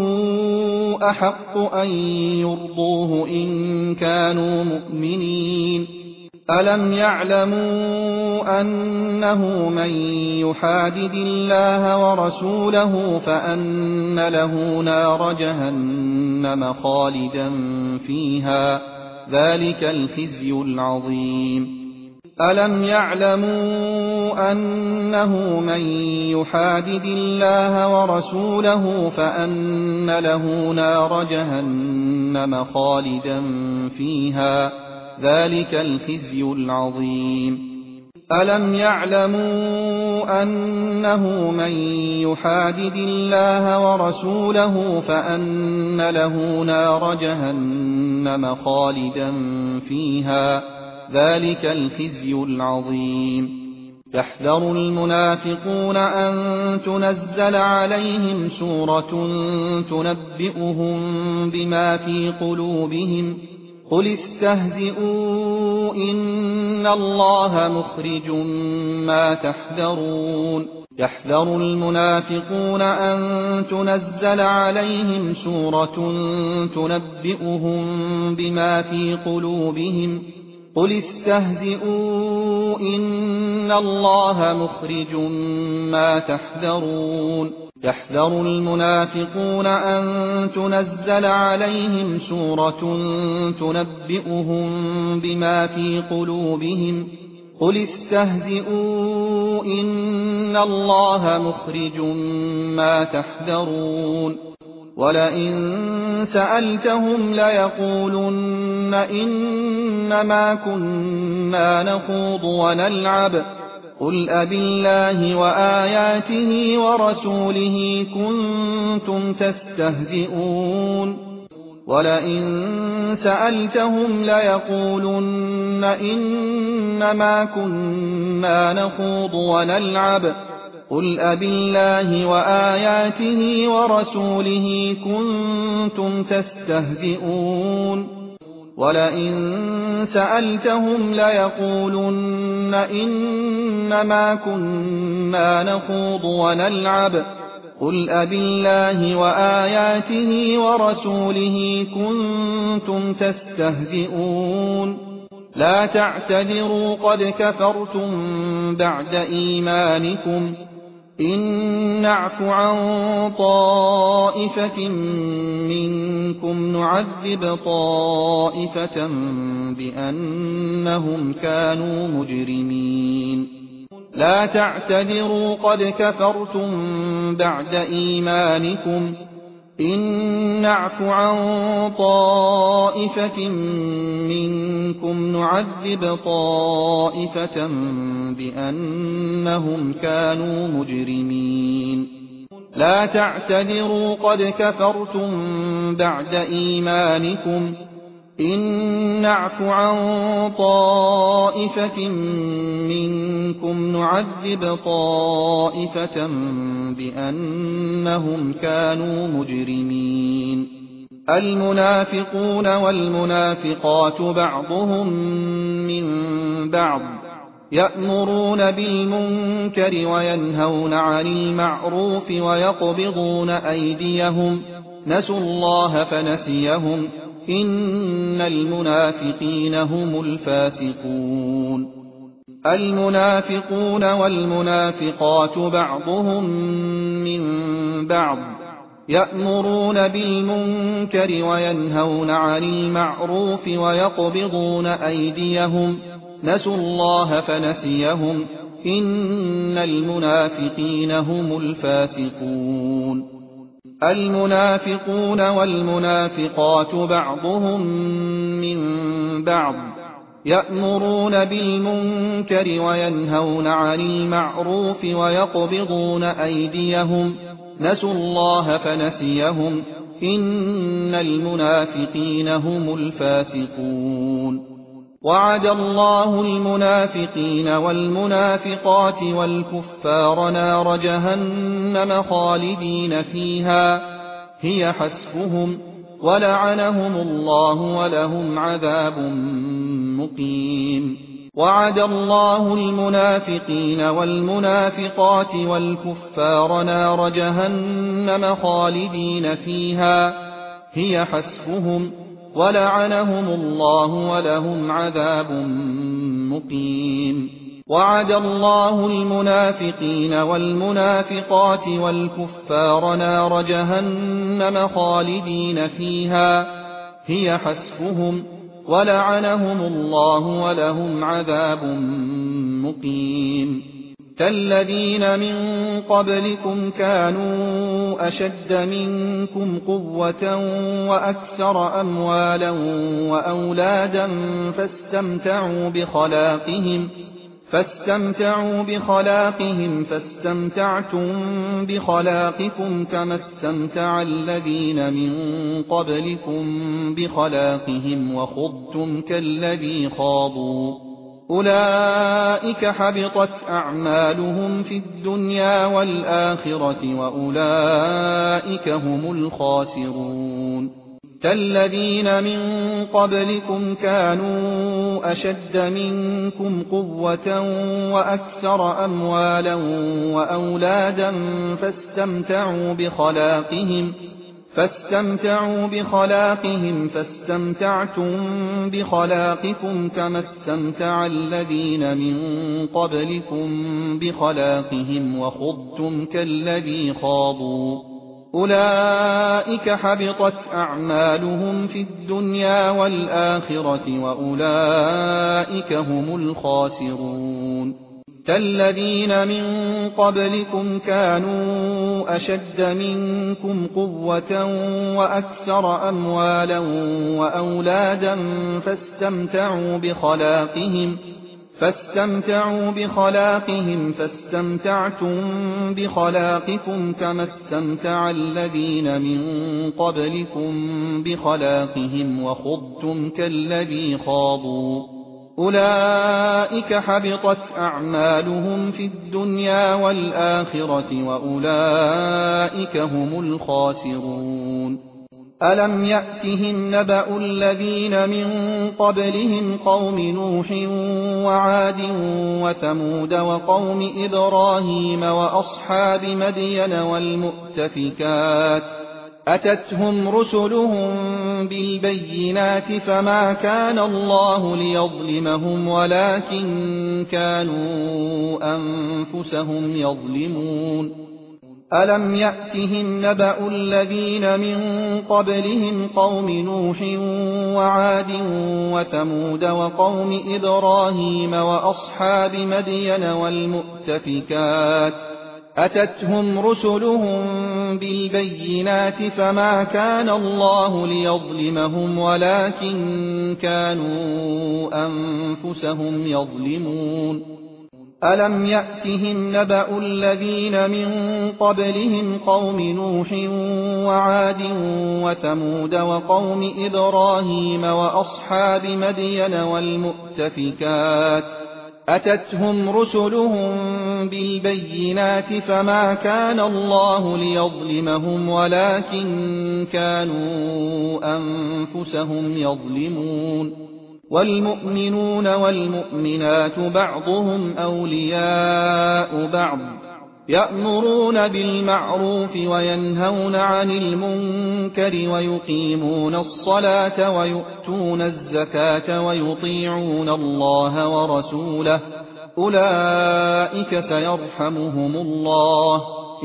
أحق أن يرضوه إن كانوا مؤمنين. ألم يعلموا أنه من يحادد الله ورسوله فأن له نار جهنم خالدا فيها، ذلك الخزي العظيم. ألم يعلموا أنه من يحادد الله ورسوله فأن له نار جهنم خالدا فيها، ذلك الخزي العظيم. ألم يعلموا أنه من يحادد الله ورسوله فأن له نار جهنم خالدا فيها، ذلك الخزي العظيم. يحذر المنافقون أن تنزل عليهم سورة تنبئهم بما في قلوبهم، قل استهزئوا إن الله مخرج ما تحذرون. يحذر المنافقون أن تنزل عليهم سورة تنبئهم بما في قلوبهم، قل استهزئوا إن الله مخرج ما تحذرون. يحذر المنافقون أن تنزل عليهم سورة تنبئهم بما في قلوبهم، قل استهزئوا إن الله مخرج ما تحذرون. ولئن سألتهم ليقولن إنما كنا نخوض ونلعب، قل أبالله وآياته ورسوله كنتم تستهزئون. ولئن سألتهم ليقولن إنما كنا نخوض ونلعب، قل أبالله وآياته ورسوله كنتم تستهزئون. ولئن سألتهم ليقولن إنما كنا نخوض ونلعب، قل أبالله وآياته ورسوله كنتم تستهزئون. لا تعتذروا قد كفرتم بعد إيمانكم إن نعف عن طائفة منكم نعذب طائفة بأنهم كانوا مجرمين لا تعتذروا قد كفرتم بعد إيمانكم إن نعف عن طائفة منكم نعذب طائفة بأنهم كانوا مجرمين لا تعتذروا قد كفرتم بعد إيمانكم إن نعف عن طائفة منكم نعذب طائفة بأنهم كانوا مجرمين المنافقون والمنافقات بعضهم من بعض يأمرون بالمنكر وينهون عن المعروف ويقبضون أيديهم نسوا الله فنسيهم إن المنافقين هم الفاسقون المنافقون والمنافقات بعضهم من بعض يأمرون بالمنكر وينهون عن المعروف ويقبضون أيديهم نسوا الله فنسيهم إن المنافقين هم الفاسقون المنافقون والمنافقات بعضهم من بعض يأمرون بالمنكر وينهون عن المعروف ويقبضون أيديهم نسوا الله فنسيهم إن المنافقين هم الفاسقون وعد الله المنافقين والمنافقات والكفار نار جهنم خالدين فيها هي حسبهم ولعنهم الله ولهم عذاب مقيم وعد الله المنافقين والمنافقات والكفار نار جهنم خالدين فيها هي حسبهم ولعنهم الله ولهم عذاب مقيم وعد الله المنافقين والمنافقات والكفار نار جهنم خالدين فيها هي حسبهم ولعنهم الله ولهم عذاب مقيم كالذين من قبلكم كانوا أشد منكم قوة وأكثر أموالا وأولادا فاستمتعوا بخلاقهم فاستمتعوا بخلاقهم فاستمتعتم بخلاقكم كما استمتع الذين من قبلكم بخلاقهم وخضتم كالذي خاضوا أولئك حبطت أعمالهم في الدنيا والآخرة وأولئك هم الخاسرون كالذين من قبلكم كانوا أشد منكم قوة وأكثر أموالا وأولادا فاستمتعوا بخلاقهم فاستمتعوا بخلاقهم فاستمتعتم بخلاقكم كما استمتع الذين من قبلكم بخلاقهم وخضتم كالذي خاضوا أولئك حبطت أعمالهم في الدنيا والآخرة وأولئك هم الخاسرون كالذين من قبلكم كانوا أشد منكم قوة وأكثر أموالا وأولادا فاستمتعوا بخلاقهم فاستمتعوا بخلاقهم فاستمتعتم بخلاقكم كما استمتع الذين من قبلكم بخلاقهم وخضتم كالذي خاضوا أولئك حبطت أعمالهم في الدنيا والآخرة وأولئك هم الخاسرون ألم يأتهم نبأ الذين من قبلهم قوم نوح وعاد وثمود وقوم إبراهيم وأصحاب مدين والمؤتفكات أتتهم رسلهم بالبينات فما كان الله ليظلمهم ولكن كانوا أنفسهم يظلمون ألم يأتهم نبأ الذين من قبلهم قوم نوح وعاد وثمود وقوم إبراهيم وأصحاب مدين والمؤتفكات أتتهم رسلهم بالبينات فما كان الله ليظلمهم ولكن كانوا أنفسهم يظلمون ألم يأتهم نبأ الذين من قبلهم قوم نوح وعاد وثمود وقوم إبراهيم وأصحاب مدين والمؤتفكات أتتهم رسلهم بالبينات فما كان الله ليظلمهم ولكن كانوا أنفسهم يظلمون والمؤمنون والمؤمنات بعضهم أولياء بعض يأمرون بالمعروف وينهون عن المنكر ويقيمون الصلاة ويؤتون الزكاة ويطيعون الله ورسوله أولئك سيرحمهم الله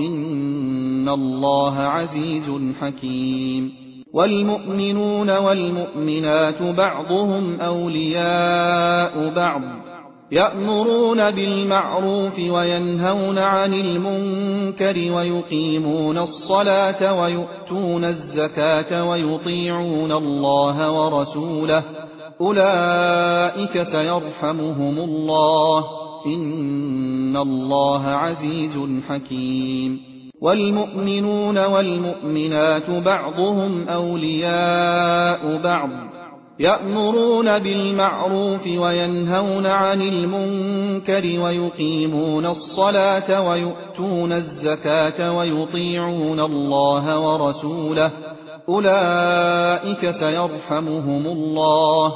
إن الله عزيز حكيم والمؤمنون والمؤمنات بعضهم أولياء بعض يأمرون بالمعروف وينهون عن المنكر ويقيمون الصلاة ويؤتون الزكاة ويطيعون الله ورسوله أولئك سيرحمهم الله إن الله عزيز حكيم والمؤمنون والمؤمنات بعضهم أولياء بعض يأمرون بالمعروف وينهون عن المنكر ويقيمون الصلاة ويؤتون الزكاة ويطيعون الله ورسوله أولئك سيرحمهم الله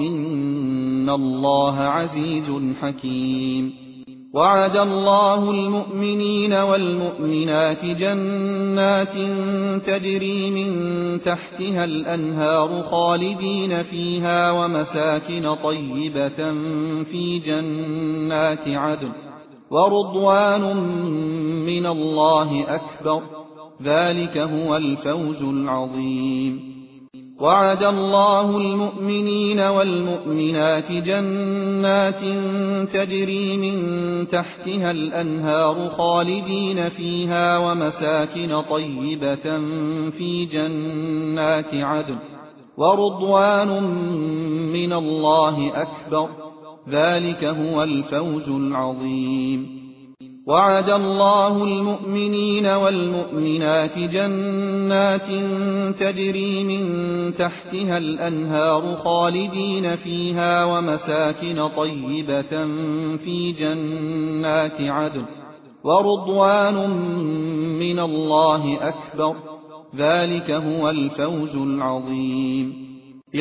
إن الله عزيز حكيم وعد الله المؤمنين والمؤمنات جنات تجري من تحتها الأنهار خالدين فيها ومساكن طيبة في جنات عدن ورضوان من الله أكبر ذلك هو الفوز العظيم وعد الله المؤمنين والمؤمنات جنات تجري من تحتها الأنهار خالدين فيها ومساكن طيبة في جنات عدن ورضوان من الله أكبر ذلك هو الفوز العظيم وعد الله المؤمنين والمؤمنات جنات تجري من تحتها الأنهار خالدين فيها ومساكن طيبة في جنات عدن ورضوان من الله أكبر ذلك هو الفوز العظيم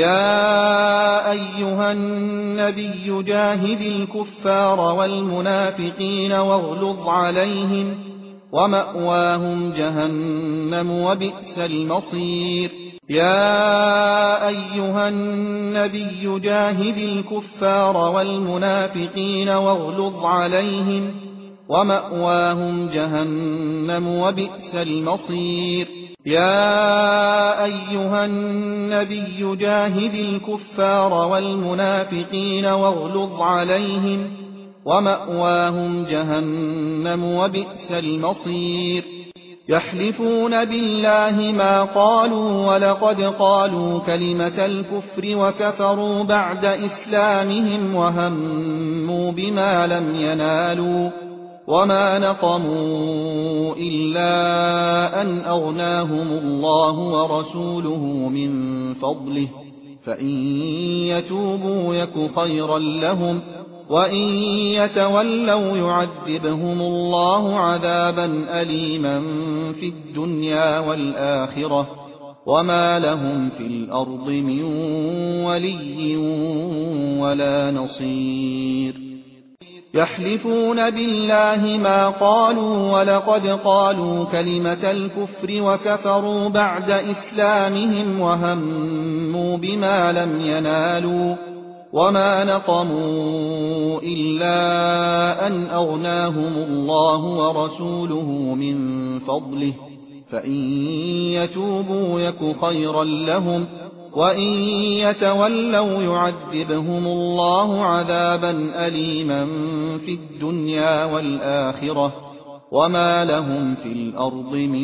يا أيها النبي جاهد الكفار والمنافقين واغلظ عليهم ومأواهم جهنم وبئس المصير يا أيها النبي جاهد الكفار والمنافقين واغلظ عليهم ومأواهم جهنم وبئس المصير يا أيها النبي جاهد الكفار والمنافقين واغلظ عليهم ومأواهم جهنم وبئس المصير يحلفون بالله ما قالوا ولقد قالوا كلمة الكفر وكفروا بعد إسلامهم وهموا بما لم ينالوا وما نقموا إلا أن أغناهم الله ورسوله من فضله فإن يتوبوا يك خيرا لهم وإن يتولوا يعذبهم الله عذابا أليما في الدنيا والآخرة وما لهم في الأرض من ولي ولا نصير يحلفون بالله ما قالوا ولقد قالوا كلمة الكفر وكفروا بعد إسلامهم وهموا بما لم ينالوا وما نقموا إلا أن أغناهم الله ورسوله من فضله فإن يتوبوا يك خيرا لهم وإن يتولوا يعذبهم الله عذابا أليما في الدنيا والآخرة وما لهم في الأرض من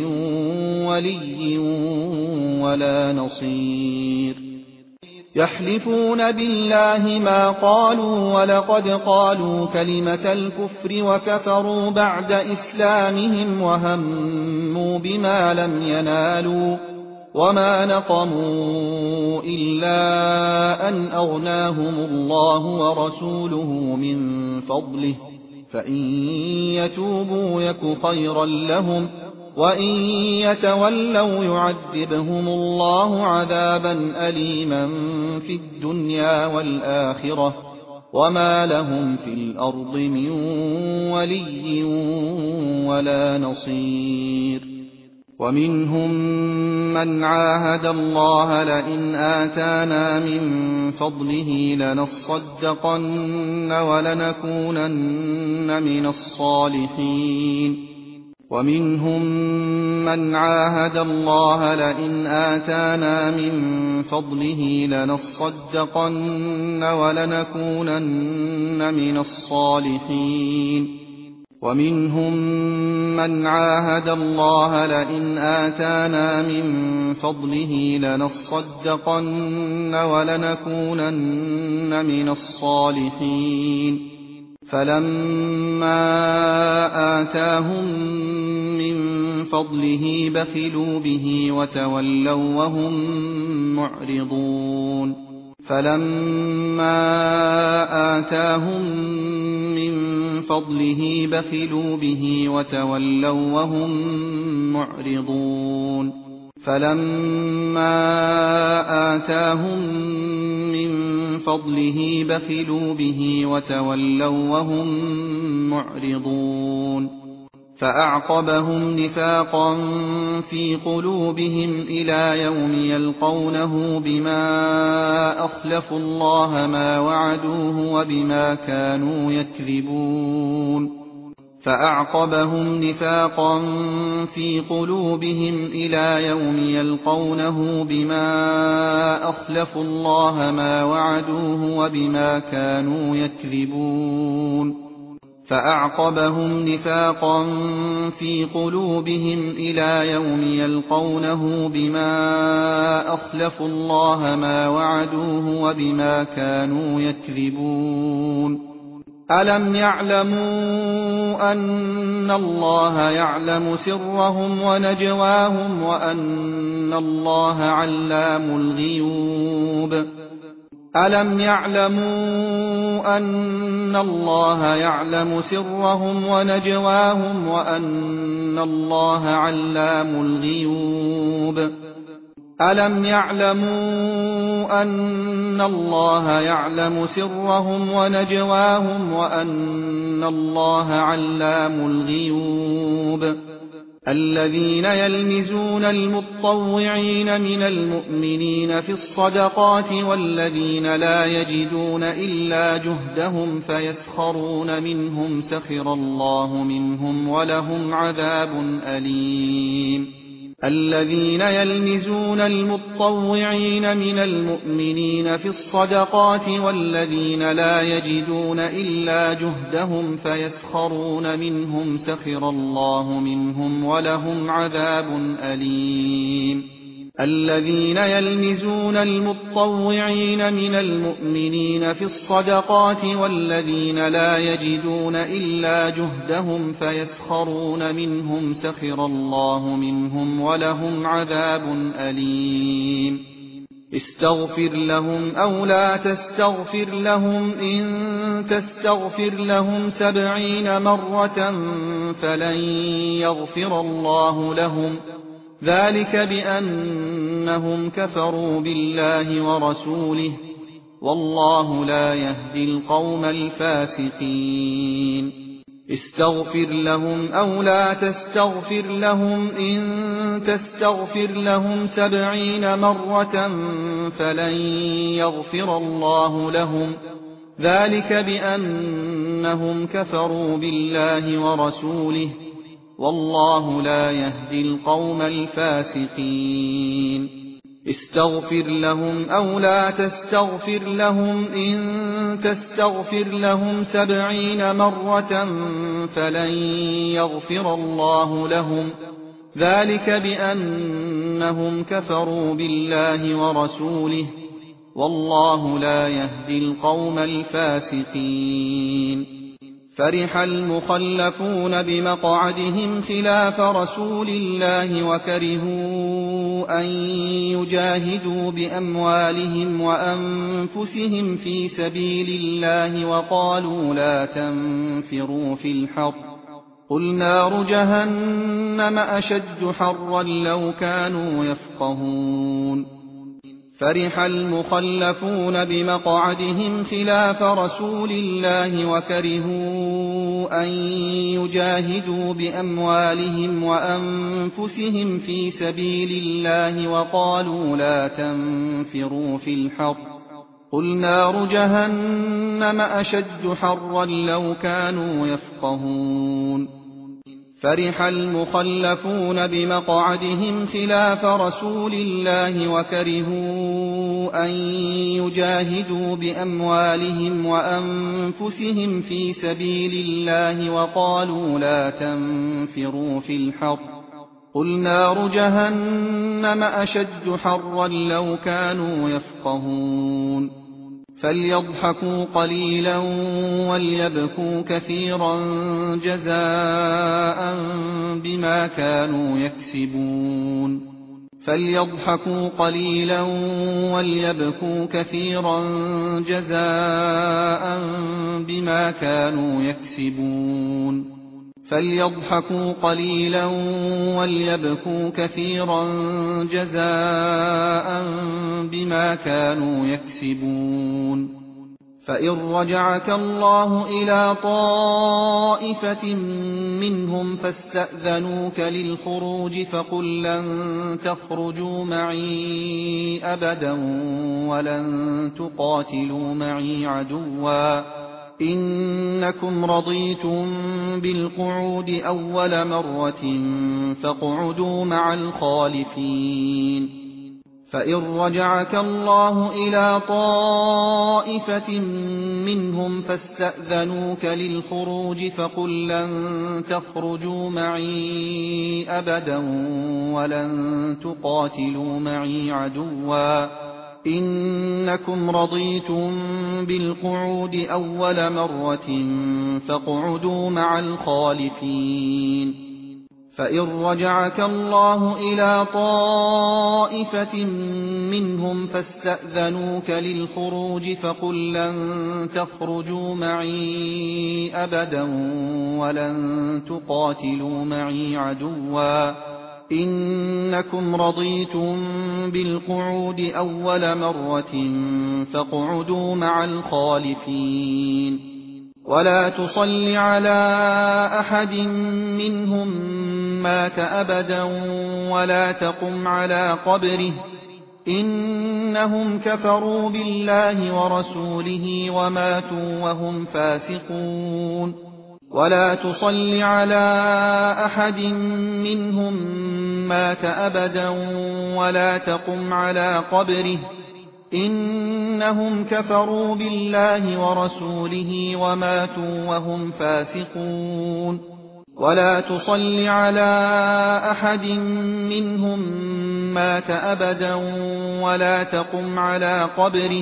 ولي ولا نصير يحلفون بالله ما قالوا ولقد قالوا كلمة الكفر وكفروا بعد إسلامهم وهموا بما لم ينالوا وما نقموا إلا أن أغناهم الله ورسوله من فضله فإن يتوبوا يك خيرا لهم وإن يتولوا يعذبهم الله عذابا أليما في الدنيا والآخرة وما لهم في الأرض من ولي ولا نصير ومنهم من عاهد الله لئن آتانا من فضله لنصدقن ولنكونن من الصالحين ومنهم من عاهد الله لئن آتانا من فضله لنصدقن ولنكونن من الصالحين ومنهم من عاهد الله لئن آتانا من فضله لنصدقن ولنكونن من الصالحين فلما آتاهم من فضله بخلوا به وتولوا وهم معرضون فلما آتاهم من فضله بخلوا به وتولوا وهم معرضون فلما آتاهم من فضله بخلوا به وتولوا وهم معرضون فأعقبهم نفاقا في قلوبهم إلى يوم يلقونه بما أخلفوا الله ما وعدوه وبما كانوا يكذبون فأعقبهم نفاقا في قلوبهم إلى يوم يلقونه بما أخلفوا الله ما وعدوه وبما كانوا يكذبون فأعقبهم نفاقا في قلوبهم إلى يوم يلقونه بما أخلفوا الله ما وعدوه وبما كانوا يكذبون ألم يعلموا أن الله يعلم سرهم ونجواهم وأن الله علام الغيوب ألم يعلموا أن الله يعلم سرهم ونجواهم وأن الله علام الغيوب ألم يعلموا أن الله يعلم سرهم ونجواهم وأن الله علام الغيوب الذين يلمزون المطوعين من المؤمنين في الصدقات والذين لا يجدون إلا جهدهم فيسخرون منهم سخر الله منهم ولهم عذاب أليم الذين يلمزون المطوعين من المؤمنين في الصدقات والذين لا يجدون إلا جهدهم فيسخرون منهم سخر الله منهم ولهم عذاب أليم الذين يلمزون المطوعين من المؤمنين في الصدقات والذين لا يجدون إلا جهدهم فيسخرون منهم سخر الله منهم ولهم عذاب أليم استغفر لهم أو لا تستغفر لهم إن تستغفر لهم سبعين مرة فلن يغفر الله لهم ذلك بأنهم كفروا بالله ورسوله والله لا يهدي القوم الفاسقين استغفر لهم أو لا تستغفر لهم إن تستغفر لهم سبعين مرة فلن يغفر الله لهم ذلك بأنهم كفروا بالله ورسوله والله لا يهدي القوم الفاسقين استغفر لهم أو لا تستغفر لهم إن تستغفر لهم سبعين مرة فلن يغفر الله لهم ذلك بأنهم كفروا بالله ورسوله والله لا يهدي القوم الفاسقين فرح المخلفون بمقعدهم خلاف رسول الله وكرهوا أن يجاهدوا بأموالهم وأنفسهم في سبيل الله وقالوا لا تنفروا في الحر قل نار جهنم أشد حرا لو كانوا يفقهون فرح المخلفون بمقعدهم خلاف رسول الله وكرهوا أن يجاهدوا بأموالهم وأنفسهم في سبيل الله وقالوا لا تنفروا في الحر قل نار جهنم أشد حرا لو كانوا يفقهون فرح المخلفون بمقعدهم خلاف رسول الله وكرهوا أن يجاهدوا بأموالهم وأنفسهم في سبيل الله وقالوا لا تنفروا في الحر قل نار جهنم أشد حرا لو كانوا يفقهون فليضحكوا قليلا وليبكوا كثيرا جزاء بما كانوا يكسبون فليضحكوا قليلا وليبكوا كثيرا جزاء بما كانوا يكسبون فليضحكوا قليلا وليبكوا كثيرا جزاء بما كانوا يكسبون فإن رجعك الله إلى طائفة منهم فاستأذنوك للخروج فقل لن تخرجوا معي أبدا ولن تقاتلوا معي عدوا إنكم رضيتم بالقعود أول مرة فاقعدوا مع الخالفين فإن رجعك الله إلى طائفة منهم فاستأذنوك للخروج فقل لن تخرجوا معي أبدا ولن تقاتلوا معي عدوا إنكم رضيتم بالقعود أول مرة فاقعدوا مع الخالفين فإن رجعك الله إلى طائفة منهم فاستأذنوك للخروج فقل لن تخرجوا معي أبدا ولن تقاتلوا معي عدوا إنكم رضيتم بالقعود أول مرة فاقعدوا مع الخالفين ولا تصل على أحد منهم مات أبدا ولا تقم على قبره إنهم كفروا بالله ورسوله وماتوا وهم فاسقون ولا تصل على أحد منهم مات أبدا ولا تقم على قبره إنهم كفروا بالله ورسوله وماتوا وهم فاسقون ولا تصل على أحد منهم مات أبدا ولا تقم على قبره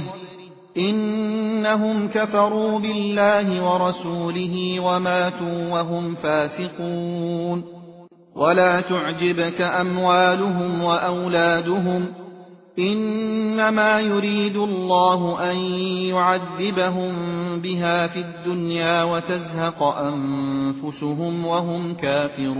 إنهم كفروا بالله ورسوله وماتوا وهم فاسقون ولا تعجبك أموالهم وأولادهم إنما يريد الله أن يعذبهم بها في الدنيا وتزهق أنفسهم وهم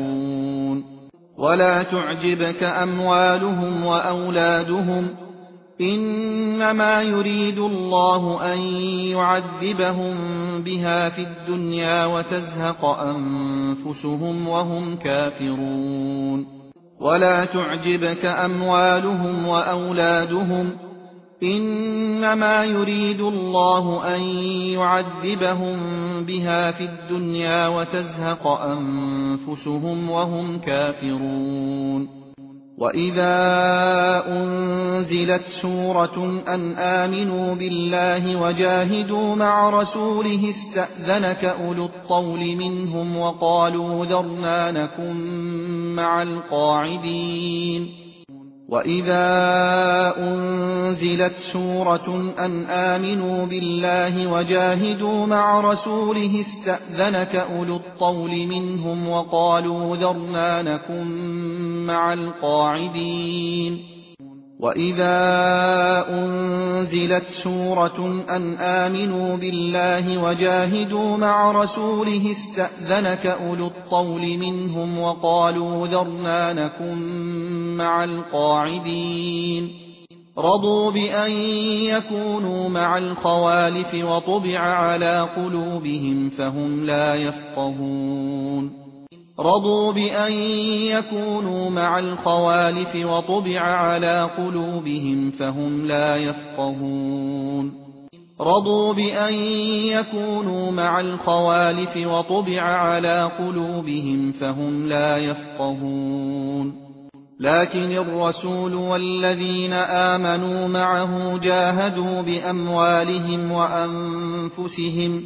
كافرون ولا تعجبك أموالهم وأولادهم إنما يريد الله أن يعذبهم بها في الدنيا وتزهق أنفسهم وهم كافرون. ولا تعجبك أموالهم وأولادهم إنما يريد الله أن يعذبهم بها في الدنيا وتزهق أنفسهم وهم كافرون. وإذا أنزلت سورة أن آمنوا بالله وجاهدوا مع رسوله استأذنك أولو الطول منهم وقالوا ذرنا نكن مع القاعدين. وإذا أنزلت سورة أن آمنوا بالله وجاهدوا مع رسوله استأذنك أولو الطول منهم وقالوا ذرنا نكن مع القاعدين. وإذا أنزلت سورة أن آمنوا بالله وجاهدوا مع رسوله استأذنك أولو الطول منهم وقالوا ذرنا نكن مع القاعدين. رضوا بأن يكونوا مع الخوالف وطبع على قلوبهم فهم لا يفقهون. رضوا بأن يكونوا مع الخوالف وطبع على قلوبهم فهم لا يفقهون. رضوا بأن يكونوا مع الخوالف وطبع على قلوبهم فهم لا يفقهون. لكن الرسول والذين آمنوا معه جاهدوا بأموالهم وأنفسهم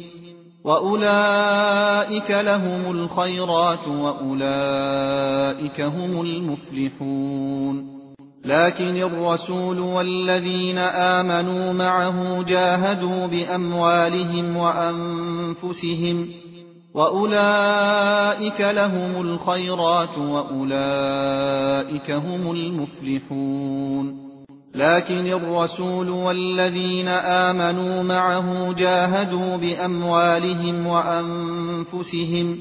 وأولئك لهم الخيرات وأولئك هم المفلحون. لكن الرسول والذين آمنوا معه جاهدوا بأموالهم وأنفسهم وأولئك لهم الخيرات وأولئك هم المفلحون. لكن الرسول والذين آمنوا معه جاهدوا بأموالهم وأنفسهم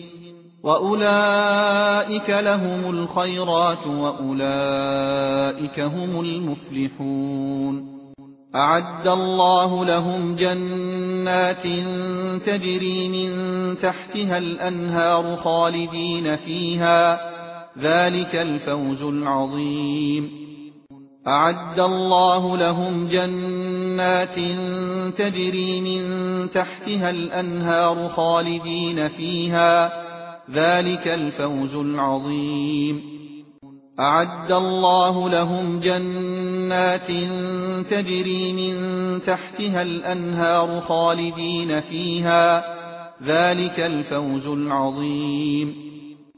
وأولئك لهم الخيرات وأولئك هم المفلحون. أعد الله لهم جنات تجري من تحتها الأنهار خالدين فيها ذلك الفوز العظيم. أعد الله لهم جنات تجري من تحتها الأنهار خالدين فيها ذلك الفوز العظيم. أعد الله لهم جنات تجري من تحتها الأنهار خالدين فيها ذلك الفوز العظيم.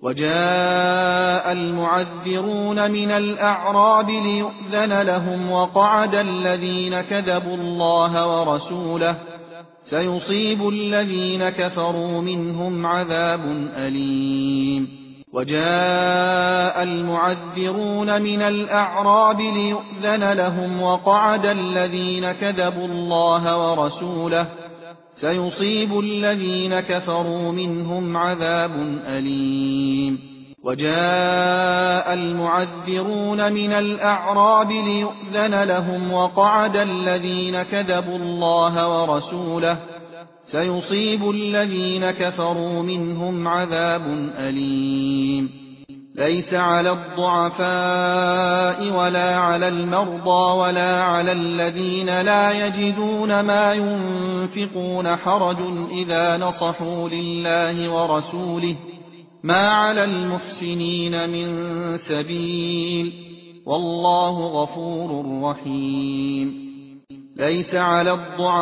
وجاء المعذرون من الأعراب ليؤذن لهم وقعد الذين كذبوا الله ورسوله سيصيب الذين كفروا منهم عذاب أليم. وجاء المعذرون من الأعراب ليؤذن لهم وقعد الذين كذبوا الله ورسوله سيصيب الذين كفروا منهم عذاب أليم. وجاء المعذرون من الأعراب ليؤذن لهم وقعد الذين كذبوا الله ورسوله سيصيب الذين كفروا منهم عذاب أليم. ليس على الضعفاء ولا على المرضى ولا على الذين لا يجدون ما ينفقون حرج إذا نصحوا لله ورسوله ما على المحسنين من سبيل والله غفور رحيم. ليس على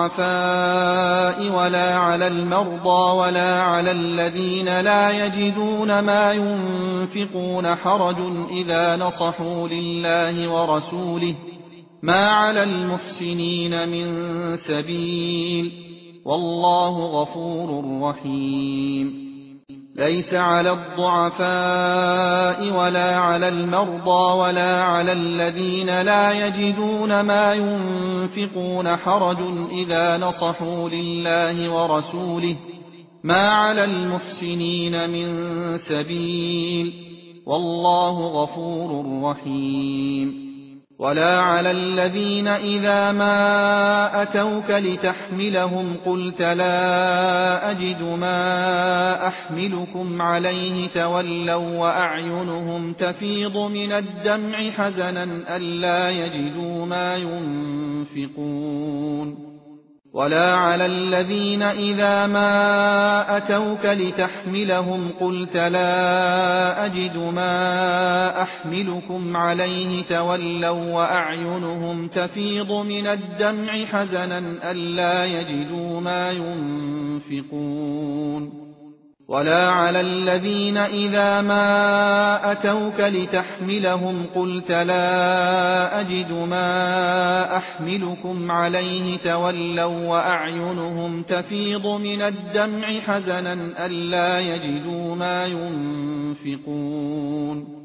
الضعفاء ولا على المرضى ولا على الذين لا يجدون ما ينفقون حرج إذا نصحوا لله ورسوله ما على المحسنين من سبيل والله غفور رحيم. ليس على الضعفاء ولا على المرضى ولا على الذين لا يجدون ما ينفقون حرج إذا نصحوا لله ورسوله ما على المحسنين من سبيل والله غفور رحيم. ولا على الذين إذا ما أتوك لتحملهم قلت لا أجد ما أحملكم عليه تولوا وأعينهم تفيض من الدمع حزنا ألا يجدوا ما ينفقون ولا على الذين إذا ما أتوك لتحملهم قلت لا أجد ما أحملكم عليه تولوا وأعينهم تفيض من الدمع حزنا ألا يجدوا ما ينفقون ولا على الذين إذا ما أتوك لتحملهم قلت لا أجد ما أحملكم عليه تولوا وأعينهم تفيض من الدمع حزنا ألا يجدوا ما ينفقون